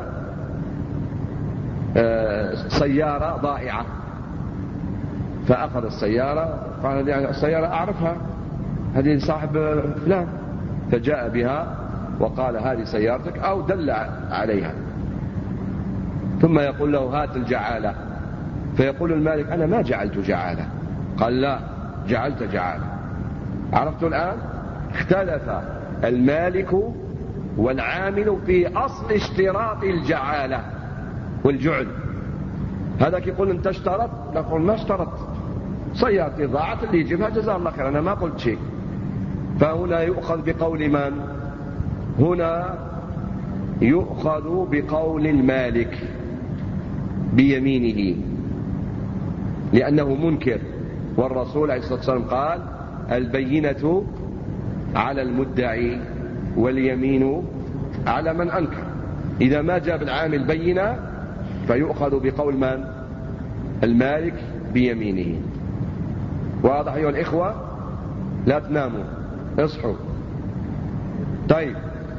سيارة ضائعة، فأخذ السيارة، قال يعني السيارة أعرفها، هذه صاحب فلان، فجاء بها وقال هذه سيارتك أو دل عليها، ثم يقول له هات الجعالة، فيقول المالك أنا ما جعلت جعالة، قال لا جعلت جعالة. عرفت الآن؟ اختلف المالك والعامل في أصل اشتراط الجعالة والجعل. هذا يقول انت اشترط، نقول ما اشترط، سيارتي ضاعت، اللي يجيبها جزاه الله خير، أنا ما قلت شيء. فهنا يؤخذ بقول من؟ هنا يؤخذ بقول المالك بيمينه، لأنه منكر، والرسول عليه الصلاة والسلام قال البينة على المدعي واليمين على من أنكر. إذا ما جاب العامل بينة فيؤخذ بقول من؟ المالك بيمينه. واضح أيها الإخوة؟ لا تناموا، اصحوا. طيب،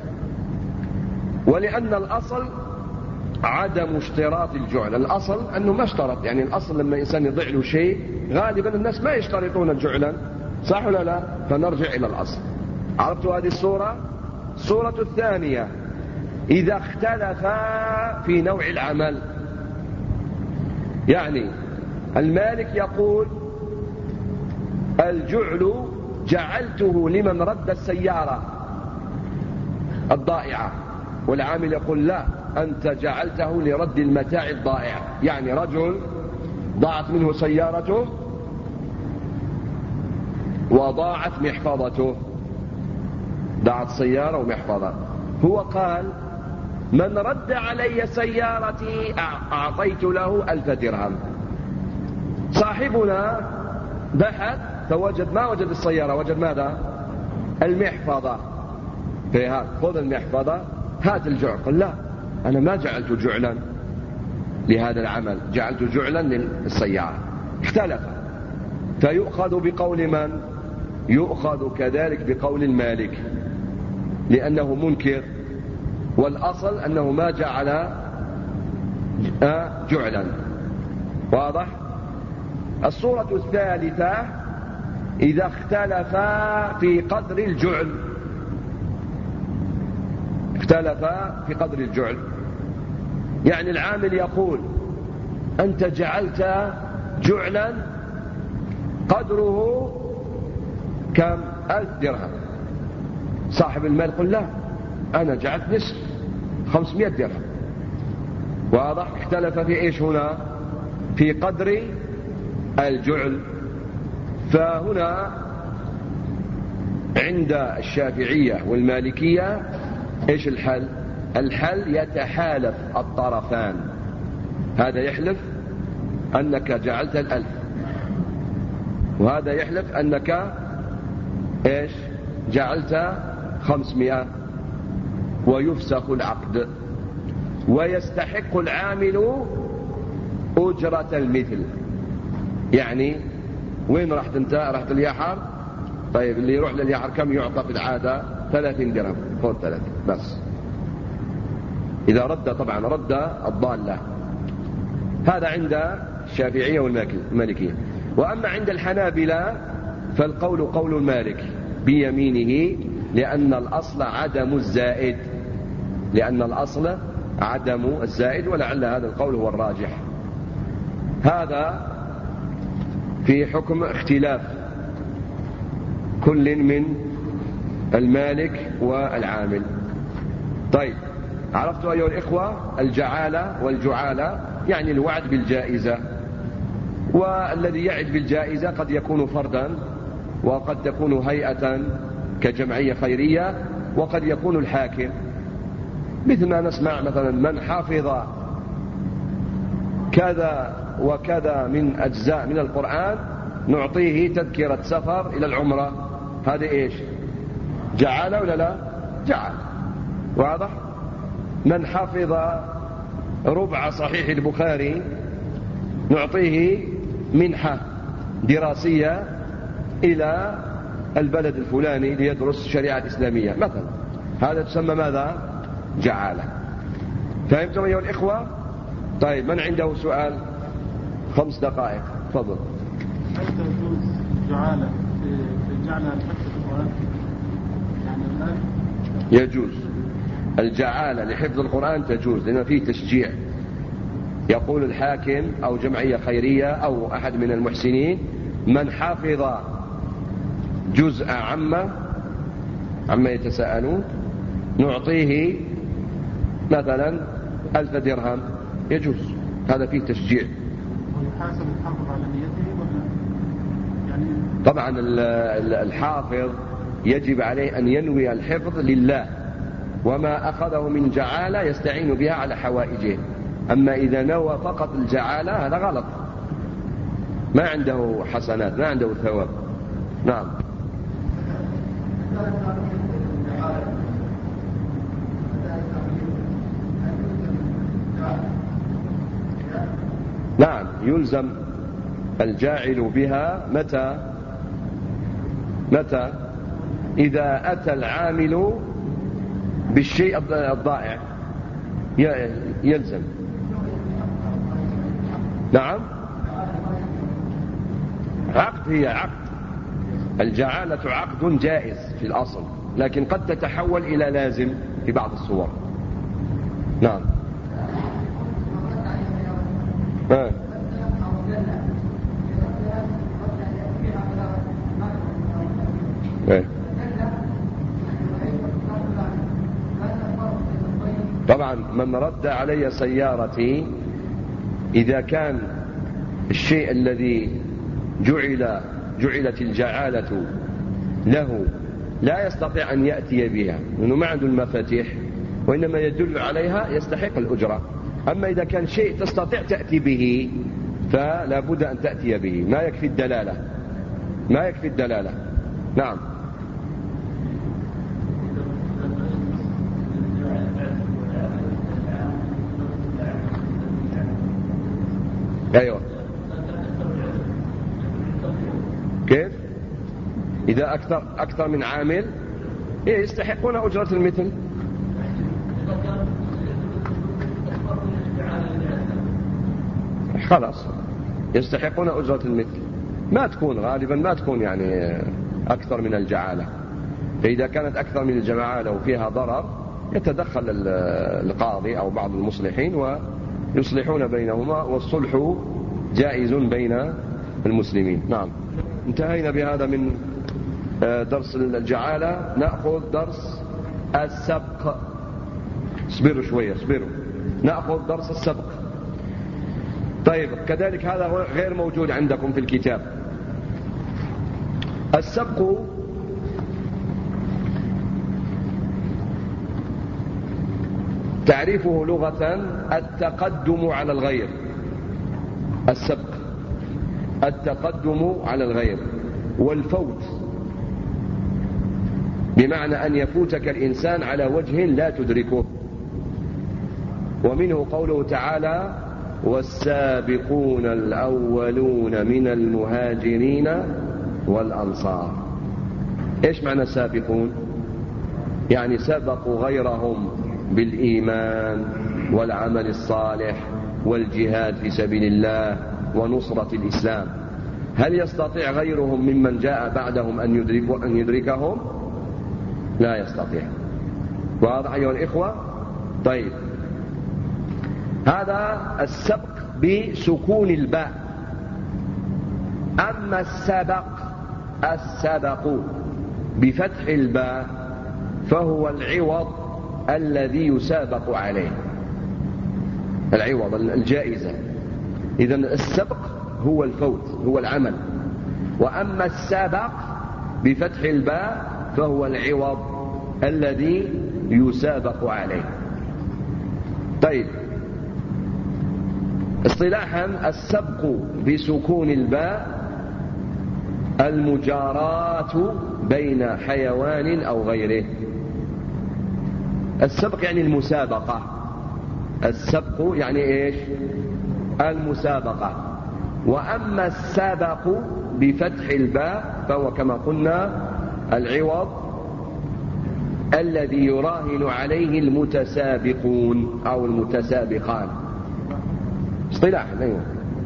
ولأن الأصل عدم اشتراط الجعل. الأصل أنه ما اشترط، يعني الأصل لما إنسان يضيع له شيء غالبا الناس ما يشترطون جعلا، صح ولا لا؟ فنرجع إلى الأصل. عرفتوا هذه الصورة؟ الصورة الثانية إذا اختلفا في نوع العمل، يعني المالك يقول الجعل جعلته لمن رد السيارة الضائعة، والعامل يقول لا، أنت جعلته لرد المتاع الضائع. يعني رجل ضاعت منه سيارته وضاعت محفظته، ضاعت سيارة ومحفظة، هو قال من رد علي سيارتي أعطيت له 1000 درهم. صاحبنا بحث فوجد، ما وجد السيارة، وجد ماذا؟ المحفظة. فهذا خذ المحفظة هات الجعل. قال لا، أنا ما جعلت جعلا لهذا العمل، جعلت جعلا للسيارة. اختلف، فيؤخذ بقول من؟ يؤخذ كذلك بقول المالك، لأنه منكر، والأصل أنه ما جعل جعلا. واضح؟ الصورة الثالثة إذا اختلفا في قدر الجعل. اختلفا في قدر الجعل، يعني العامل يقول أنت جعلت جعلا قدره كم؟ 1000 درهم. صاحب المال يقول لا، أنا جعلت نصف 500 درهم. واضح؟ اختلف في إيش هنا؟ في قدر الجعل. فهنا عند الشافعية والمالكية إيش الحل؟ الحل يتحالف الطرفان، هذا يحلف أنك جعلت 1000 وهذا يحلف أنك إيش؟ جعلت 500، ويفسخ العقد، ويستحق العامل أجرة المثل. يعني وين رحت انت؟ رحت اليحر، طيب اللي يروح لليحر كم يعطى في العادة؟ 30 درهم، خذ 30 بس. إذا رد، طبعا رد الضالة. هذا عند الشافعية والمالكية. وأما عند الحنابلة فالقول قول المالك بيمينه، لأن الأصل عدم الزائد، لأن الأصل عدم الزائد، ولعل هذا القول هو الراجح. هذا في حكم اختلاف كل من المالك والعامل. طيب، عرفتوا أيها الإخوة الجعالة والجعالة؟ يعني الوعد بالجائزة، والذي يعد بالجائزة قد يكون فردا، وقد تكون هيئة كجمعية خيرية، وقد يكون الحاكم، مثل ما نسمع مثلا من حافظ كذا وكذا من أجزاء من القرآن نعطيه تذكرة سفر إلى العمرة. هذا إيش؟ جعالة ولا لا؟ جعل. واضح؟ من حفظ ربع صحيح البخاري نعطيه منحة دراسية إلى البلد الفلاني ليدرس شريعة إسلامية مثلا. هذا تسمى ماذا؟ جعالة. فهمتم أيها الإخوة؟ طيب، من عنده سؤال؟ 5 دقائق، تفضل. هل تجوز جعالة في جعل حفظ القرآن؟ يعني الآن يجوز الجعالة لحفظ القرآن، تجوز، لأن فيه تشجيع. يقول الحاكم أو جمعية خيرية أو أحد من المحسنين من حافظ جزء عما يتساءلون نعطيه مثلا 1000 درهم، يجوز. هذا فيه تشجيع. ويحاسب الحافظ على نيته ولا يعني؟ طبعا الحافظ يجب عليه أن ينوي الحفظ لله، وما أخذه من جعالة يستعين بها على حوائجه. أما إذا نوى فقط الجعالة هذا غلط، ما عنده حسنات، ما عنده ثواب. نعم. يلزم الجاعل بها متى إذا أتى العامل بالشيء الضائع يلزم. نعم، عقد، هي عقد. الجعالة عقد جائز في الأصل، لكن قد تتحول إلى لازم في بعض الصور. نعم. طبعا من رد علي سيارتي، إذا كان الشيء الذي جعلت الجعالة له لا يستطيع أن يأتي بها لأنه ما عنده المفاتيح وإنما يدل عليها، يستحق الأجرة. أما إذا كان شيء تستطيع تأتي به فلا بد أن تأتي به، ما يكفي الدلالة. نعم. أيوة. كيف؟ إذا أكثر من عامل يستحقون أجرة المثل. خلاص يستحقون أجرة المثل. غالبا ما تكون يعني أكثر من الجعالة. فإذا كانت أكثر من الجعالة وفيها ضرر يتدخل القاضي أو بعض المصلحين ويصلحون بينهما، والصلح جائز بين المسلمين. نعم. انتهينا بهذا من درس الجعالة. نأخذ درس السبق. اصبروا شوية، نأخذ درس السبق. طيب، كذلك هذا غير موجود عندكم في الكتاب. السبق تعريفه لغة التقدم على الغير. السبق التقدم على الغير، والفوت بمعنى أن يفوتك الإنسان على وجه لا تدركه. ومنه قوله تعالى: والسابقون الأولون من المهاجرين والأنصار. إيش معنى سابقون؟ يعني سبقوا غيرهم بالإيمان والعمل الصالح والجهاد في سبيل الله ونصرة الإسلام. هل يستطيع غيرهم ممن جاء بعدهم أن يدركهم؟ لا يستطيع. واضح أيها الإخوة؟ طيب، هذا السبق بسكون الباء. أما السبق بفتح الباء فهو العوض الذي يسابق عليه، العوض، الجائزة. إذن السبق هو الفوت، هو العمل. وأما السابق بفتح الباء فهو العوض الذي يسابق عليه. طيب، اصطلاحا السبق بسكون الباء المجاراة بين حيوان أو غيره. السبق يعني المسابقة. السبق يعني إيش؟ المسابقة. وأما السابق بفتح الباء فهو كما قلنا العوض الذي يراهن عليه المتسابقون أو المتسابقان. اصطلاحا أيوة.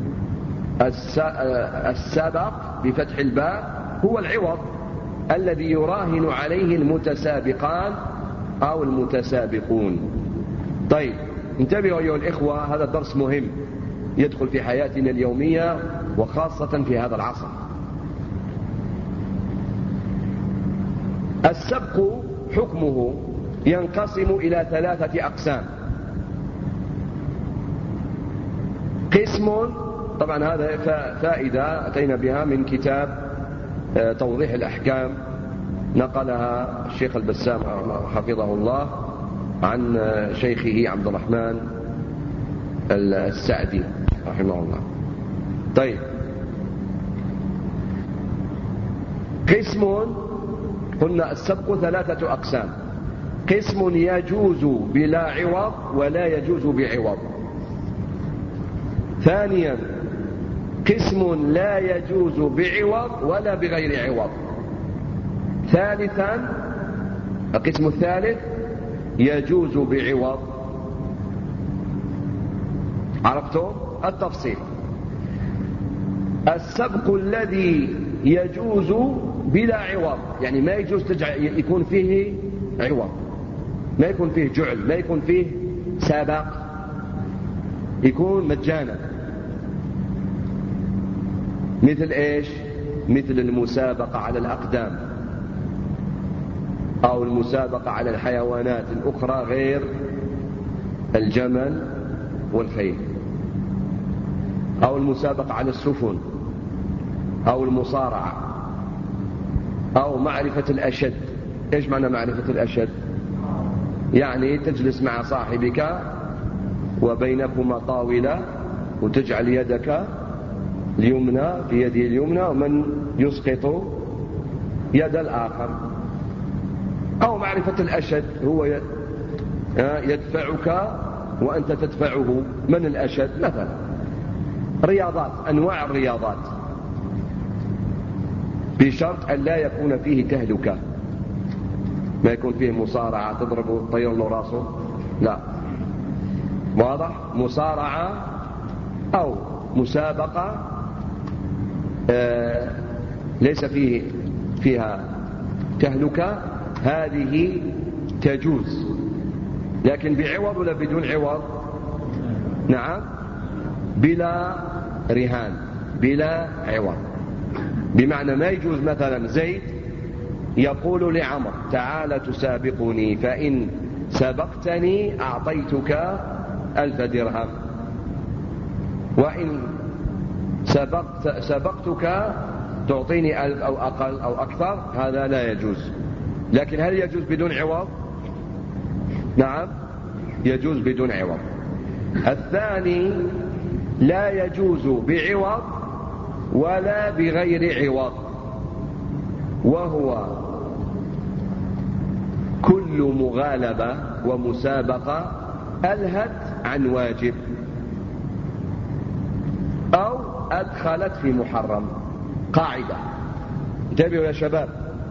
السابق بفتح الباء هو العوض الذي يراهن عليه المتسابقان أو المتسابقون. طيب، انتبهوا أيها الإخوة، هذا الدرس مهم يدخل في حياتنا اليومية وخاصة في هذا العصر. السبق حكمه ينقسم إلى 3 أقسام. قسم، طبعا هذا فائدة أتينا بها من كتاب توضيح الأحكام، نقلها الشيخ البسام حفظه الله عن شيخه عبد الرحمن السعدي رحمه الله. طيب، قسم، قلنا السبق 3 أقسام. قسم يجوز بلا عوض ولا يجوز بعوض. ثانيا قسم لا يجوز بعوض ولا بغير عوض. ثالثا القسم الثالث يجوز بعوض. عرفتم التفصيل؟ السبق الذي يجوز بلا عوض، يعني ما يجوز يكون فيه عوض، ما يكون فيه جعل، ما يكون فيه سابق، يكون مجانا. مثل ايش؟ مثل المسابقة على الأقدام، أو المسابقة على الحيوانات الأخرى غير الجمل والخيل، أو المسابقة على السفن، أو المصارعة، أو معرفة الأشد. إيش معنى معرفة الأشد؟ يعني تجلس مع صاحبك وبينكما طاولة وتجعل يدك اليمنى في يده اليمنى ومن يسقط يد الآخر. أو معرفة الأشد، هو يدفعك وأنت تدفعه، من الأشد مثلا. رياضات، أنواع الرياضات، بشرط أن لا يكون فيه تهلكة، ما يكون فيه مصارعة تضربه الطير له راسه، لا. واضح؟ مصارعة أو مسابقة ليس فيها تهلكة، هذه تجوز. لكن بعوض ولا بدون عوض؟ نعم، بلا رهان، بلا عوض. بمعنى ما يجوز مثلا زيد يقول لعمر تعال تسابقني، فإن سبقتني أعطيتك 1000 درهم، وإن سبقتك تعطيني 1000 أو أقل أو أكثر، هذا لا يجوز. لكن هل يجوز بدون عوض؟ نعم، يجوز بدون عوض. الثاني لا يجوز بعوض ولا بغير عوض، وهو كل مغالبة ومسابقة ألهت عن واجب أو أدخلت في محرم. قاعدة، انتبهوا يا شباب،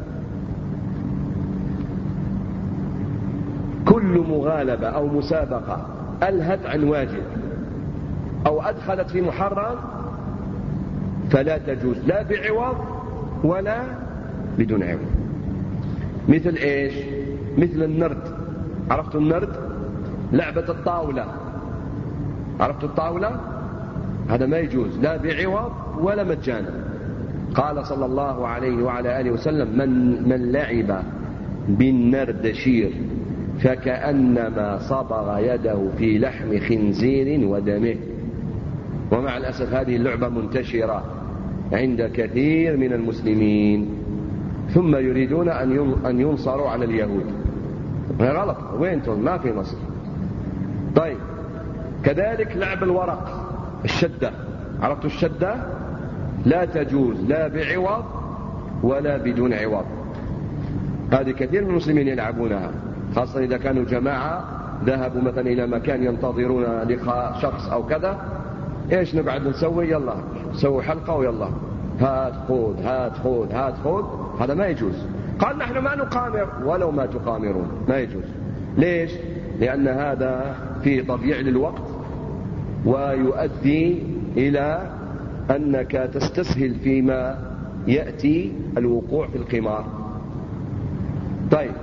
كل مغالبة أو مسابقة ألهت عن واجب أو أدخلت في محرم فلا تجوز، لا بعوض ولا بدون عوض. مثل إيش؟ مثل النرد. عرفتوا النرد؟ لعبة الطاولة. عرفتوا الطاولة؟ هذا ما يجوز لا بعوض ولا مجانا. قال صلى الله عليه وعلى آله وسلم من لعب بالنردشير فكأنما صبغ يده في لحم خنزير ودمه. ومع الأسف هذه اللعبة منتشرة عند كثير من المسلمين، ثم يريدون أن ينصروا على اليهود. غلط، وينتم ما في نصر. طيب، كذلك لعب الورق، الشدة. عرفتوا الشدة؟ لا تجوز لا بعوض ولا بدون عوض. هذه كثير من المسلمين يلعبونها، خاصة إذا كانوا جماعة ذهبوا مثلا إلى مكان ينتظرون لقاء شخص أو كذا. إيش نقعد نسوي؟ يلا سووا حلقة ويلا هات خذ هات خذ هات خذ. هذا ما يجوز. قال نحن ما نقامر، ولو ما تقامرون ما يجوز. ليش؟ لأن هذا فيه تضييع للوقت ويؤدي إلى أنك تستسهل فيما يأتي الوقوع في القمار. طيب،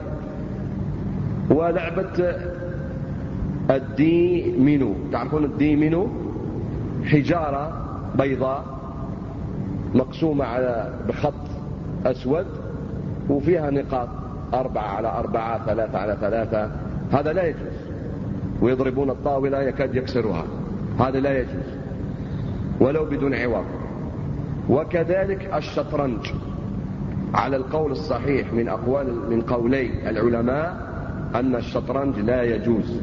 ولعبة الديمينو. تعرفون الديمينو؟ حجارة بيضاء مقسومة بخط أسود وفيها نقاط 4 على 4 3 على 3. هذا لا يجوز، ويضربون الطاولة يكاد يكسرها. هذا لا يجوز ولو بدون عوض. وكذلك الشطرنج، على القول الصحيح من قولي العلماء أن الشطرنج لا يجوز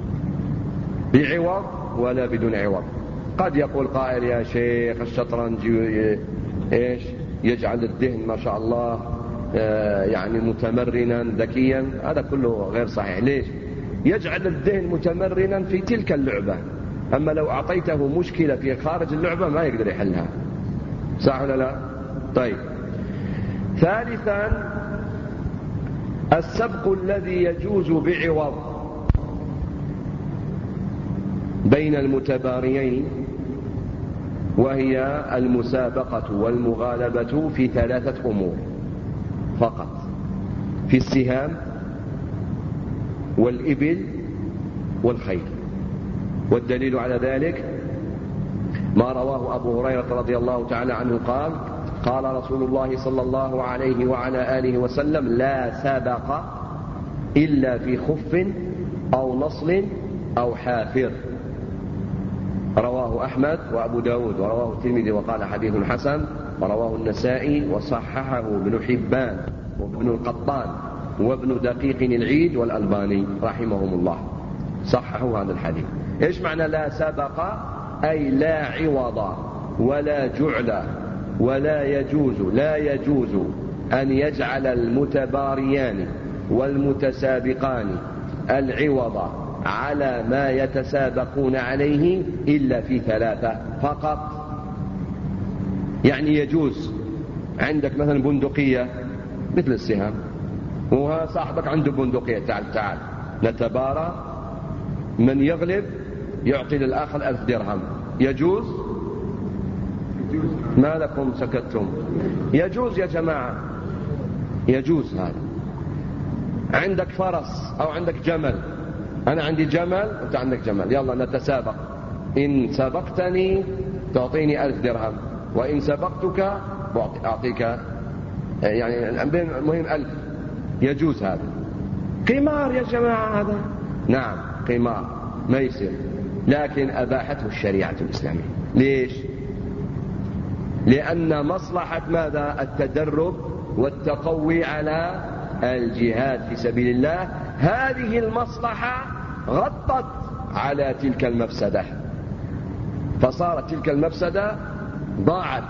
بعوض ولا بدون عوض. قد يقول قائل يا شيخ الشطرنج إيش يجعل الذهن ما شاء الله يعني متمرنا ذكيا. هذا كله غير صحيح. ليش؟ يجعل الذهن متمرنا في تلك اللعبة، أما لو أعطيته مشكلة في خارج اللعبة ما يقدر يحلها، صح ولا لا؟ طيب. ثالثا السبق الذي يجوز بعوض بين المتباريين، وهي المسابقة والمغالبة في 3 أمور فقط: في السهام والإبل والخيل. والدليل على ذلك ما رواه أبو هريرة رضي الله تعالى عنه قال: قال رسول الله صلى الله عليه وعلى آله وسلم: لا سابق إلا في خف أو نصل أو حافر. رواه أحمد وأبو داود ورواه الترمذي وقال حديث حسن، ورواه النسائي وصححه ابن حبان وابن القطان وابن دقيق العيد والألباني رحمهم الله، صححوا هذا الحديث. إيش معنى لا سبق؟ أي لا عوض ولا جعل ولا يجوز أن يجعل المتباريان والمتسابقان العوض على ما يتسابقون عليه إلا في 3 فقط. يعني يجوز عندك مثلا بندقية مثل السهام، وصاحبك عنده بندقية، تعال نتبارى، من يغلب يعطي للآخر 1000 درهم. يجوز؟ ما لكم سكتتم؟ يجوز يا جماعة، يجوز هذا. عندك فرس أو عندك جمل، أنا عندي جمل وأنت عندك جمل، يلا نتسابق، إن سبقتني تعطيني 1000 درهم، وإن سبقتك أعطيك، يعني المهم 1000. يجوز هذا. قمار يا جماعة هذا، نعم قمار ما يصير، لكن أباحته الشريعة الإسلامية. ليش؟ لأن مصلحة ماذا؟ التدرب والتقوي على الجهاد في سبيل الله. هذه المصلحة غطت على تلك المفسدة، فصارت تلك المفسدة ضاعت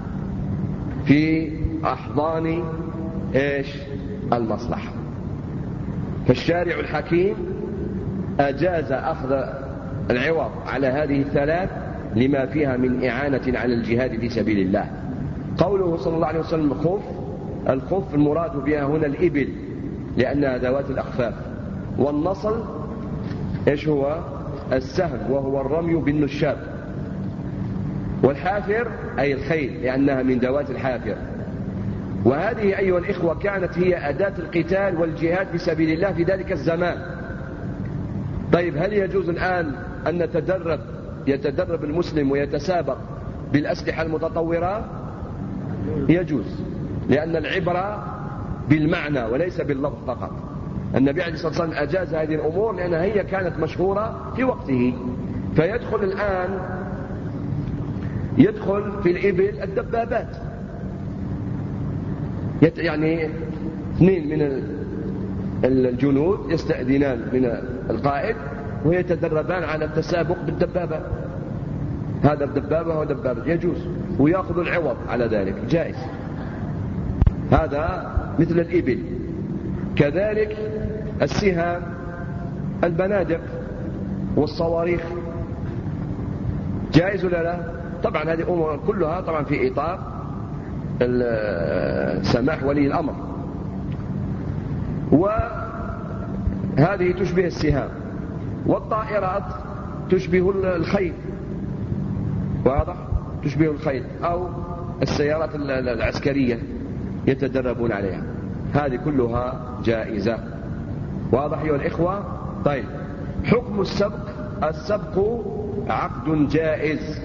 في أحضان إيش؟ المصلحة. فالشارع الحكيم أجاز أخذ العوض على هذه 3 لما فيها من إعانة على الجهاد في سبيل الله. قوله صلى الله عليه وسلم خف، الخف المراد بها هنا الإبل لأنها ذوات الأخفاف، والنصل إيش هو؟ السهم وهو الرمي بالنشاب، والحافر أي الخيل لأنها من ذوات الحافر. وهذه أيها الإخوة كانت هي أداة القتال والجهاد في سبيل الله في ذلك الزمان. طيب هل يجوز الآن أن يتدرب المسلم ويتسابق بالأسلحة المتطورة؟ يجوز، لأن العبرة بالمعنى وليس باللفظ فقط. النبي عليه الصلاة والسلام أجاز هذه الأمور لأنها هي كانت مشهورة في وقته. فيدخل الآن في الإبل الدبابات، يعني 2 من الجنود يستأذنان من القائد ويتدربان على التسابق بالدبابة، هذا بدبابة ودبابة، يجوز، ويأخذ العوض على ذلك، جائز. هذا مثل الإبل. كذلك السهام، البنادق والصواريخ، جائز ولا لا؟ طبعا هذه أمور كلها طبعا في إطار سماح ولي الأمر. وهذه تشبه السهام. والطائرات تشبه الخيل، واضح؟ تشبه الخيل أو السيارات العسكرية يتدربون عليها، هذه كلها جائزة. واضح أيها الإخوة؟ طيب، حكم السبق عقد جائز.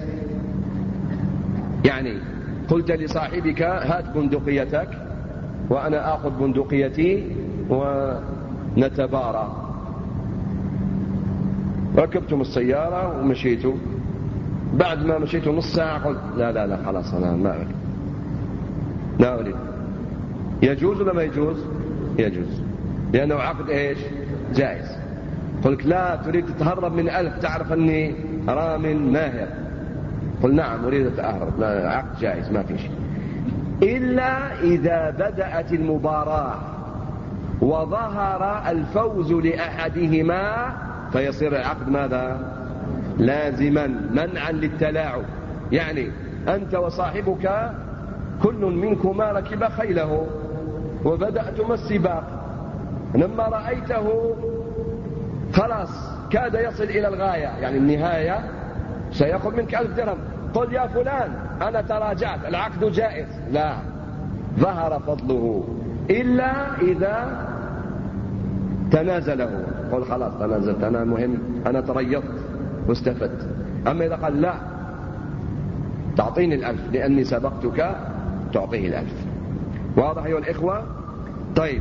يعني قلت لصاحبك هات بندقيتك وأنا آخذ بندقيتي ونتبارى، ركبتم السيارة ومشيتوا، بعد ما مشيتوا نص ساعة قلت لا خلاص أنا ما أريد. يجوز ولا ما يجوز؟ يجوز، لأنه عقد إيش؟ جائز. قلت لا تريد تتهرب من 1000، تعرف أني رام ماهر، قل نعم أريد أتهرب، لا، عقد جائز ما في شيء، إلا إذا بدأت المباراة وظهر الفوز لأحدهما فيصير العقد ماذا؟ لازما منعا للتلاعب، يعني أنت وصاحبك كل منكما ركب خيله وبدأتما السباق، لما رأيته خلاص كاد يصل إلى الغاية، يعني النهاية سيأخذ منك 1000 درهم، قل يا فلان أنا تراجعت، العقد جائز، لا، ظهر فضله إلا إذا تنازله، قل خلاص تنازلت، أنا مهم، أنا تريضت واستفدت. أما إذا قال لا تعطيني 1000 لأني سبقتك، تعطيه 1000. واضح أيها الإخوة؟ طيب،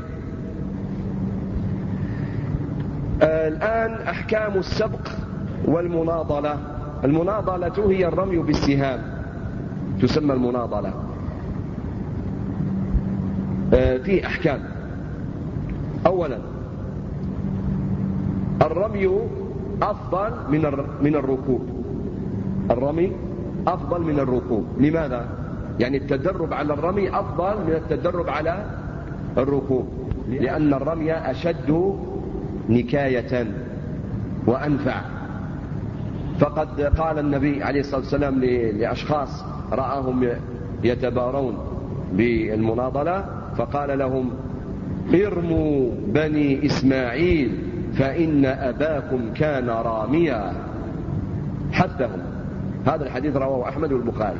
الآن أحكام السبق والمناضلة. المناضلة هي الرمي بالسهام، تسمى المناضلة. في أحكام. أولا الرمي أفضل من الركوب، الرمي أفضل من الركوب. لماذا؟ يعني التدرب على الرمي أفضل من التدرب على الركوب، لأن الرمي أشد نكاية وأنفع. فقد قال النبي عليه الصلاة والسلام لأشخاص رآهم يتبارون بالمناضلة، فقال لهم ارموا بني إسماعيل فإن أباكم كان راميا، حثهم. هذا الحديث رواه أحمد والبخاري.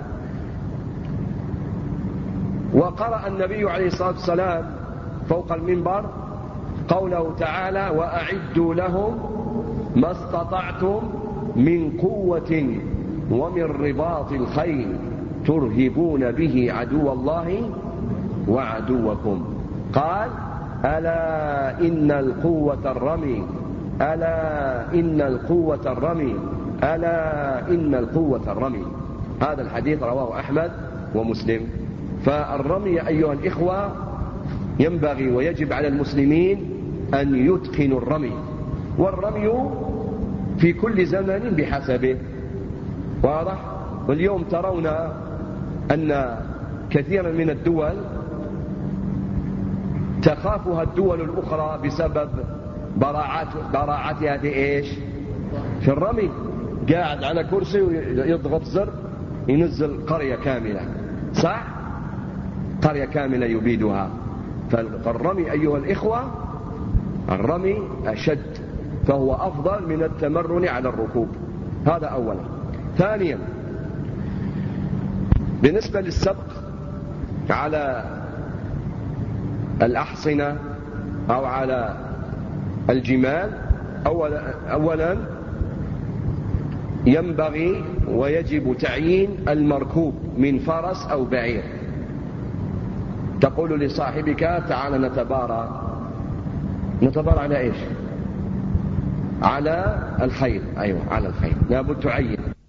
وقرأ النبي عليه الصلاة والسلام فوق المنبر قوله تعالى وأعدوا لهم ما استطعتم من قوة ومن رباط الخيل ترهبون به عدو الله وعدوكم. قال ألا إن القوة الرمي، ألا إن القوة الرمي، ألا إن القوة الرمي. هذا الحديث رواه أحمد ومسلم. فالرمي أيها الإخوة ينبغي ويجب على المسلمين أن يتقنوا الرمي، والرمي في كل زمن بحسبه. واضح؟ واليوم ترون أن كثيرا من الدول تخافها الدول الأخرى بسبب براعتها في إيش؟ في الرمي. قاعد على كرسي ويضغط زر ينزل قرية كاملة، صح؟ قرية كاملة يبيدها. فالرمي أيها الإخوة، الرمي أشد، فهو أفضل من التمرن على الركوب. هذا أولا. ثانيا بالنسبة للسبق على الأحصنة أو على الجمال، أولا ينبغي ويجب تعيين المركوب من فرس أو بعير. تقول لصاحبك تعال نتبارى. نتبارى على إيش؟ على الخيل. أيوة على الخيل، لابد تعين.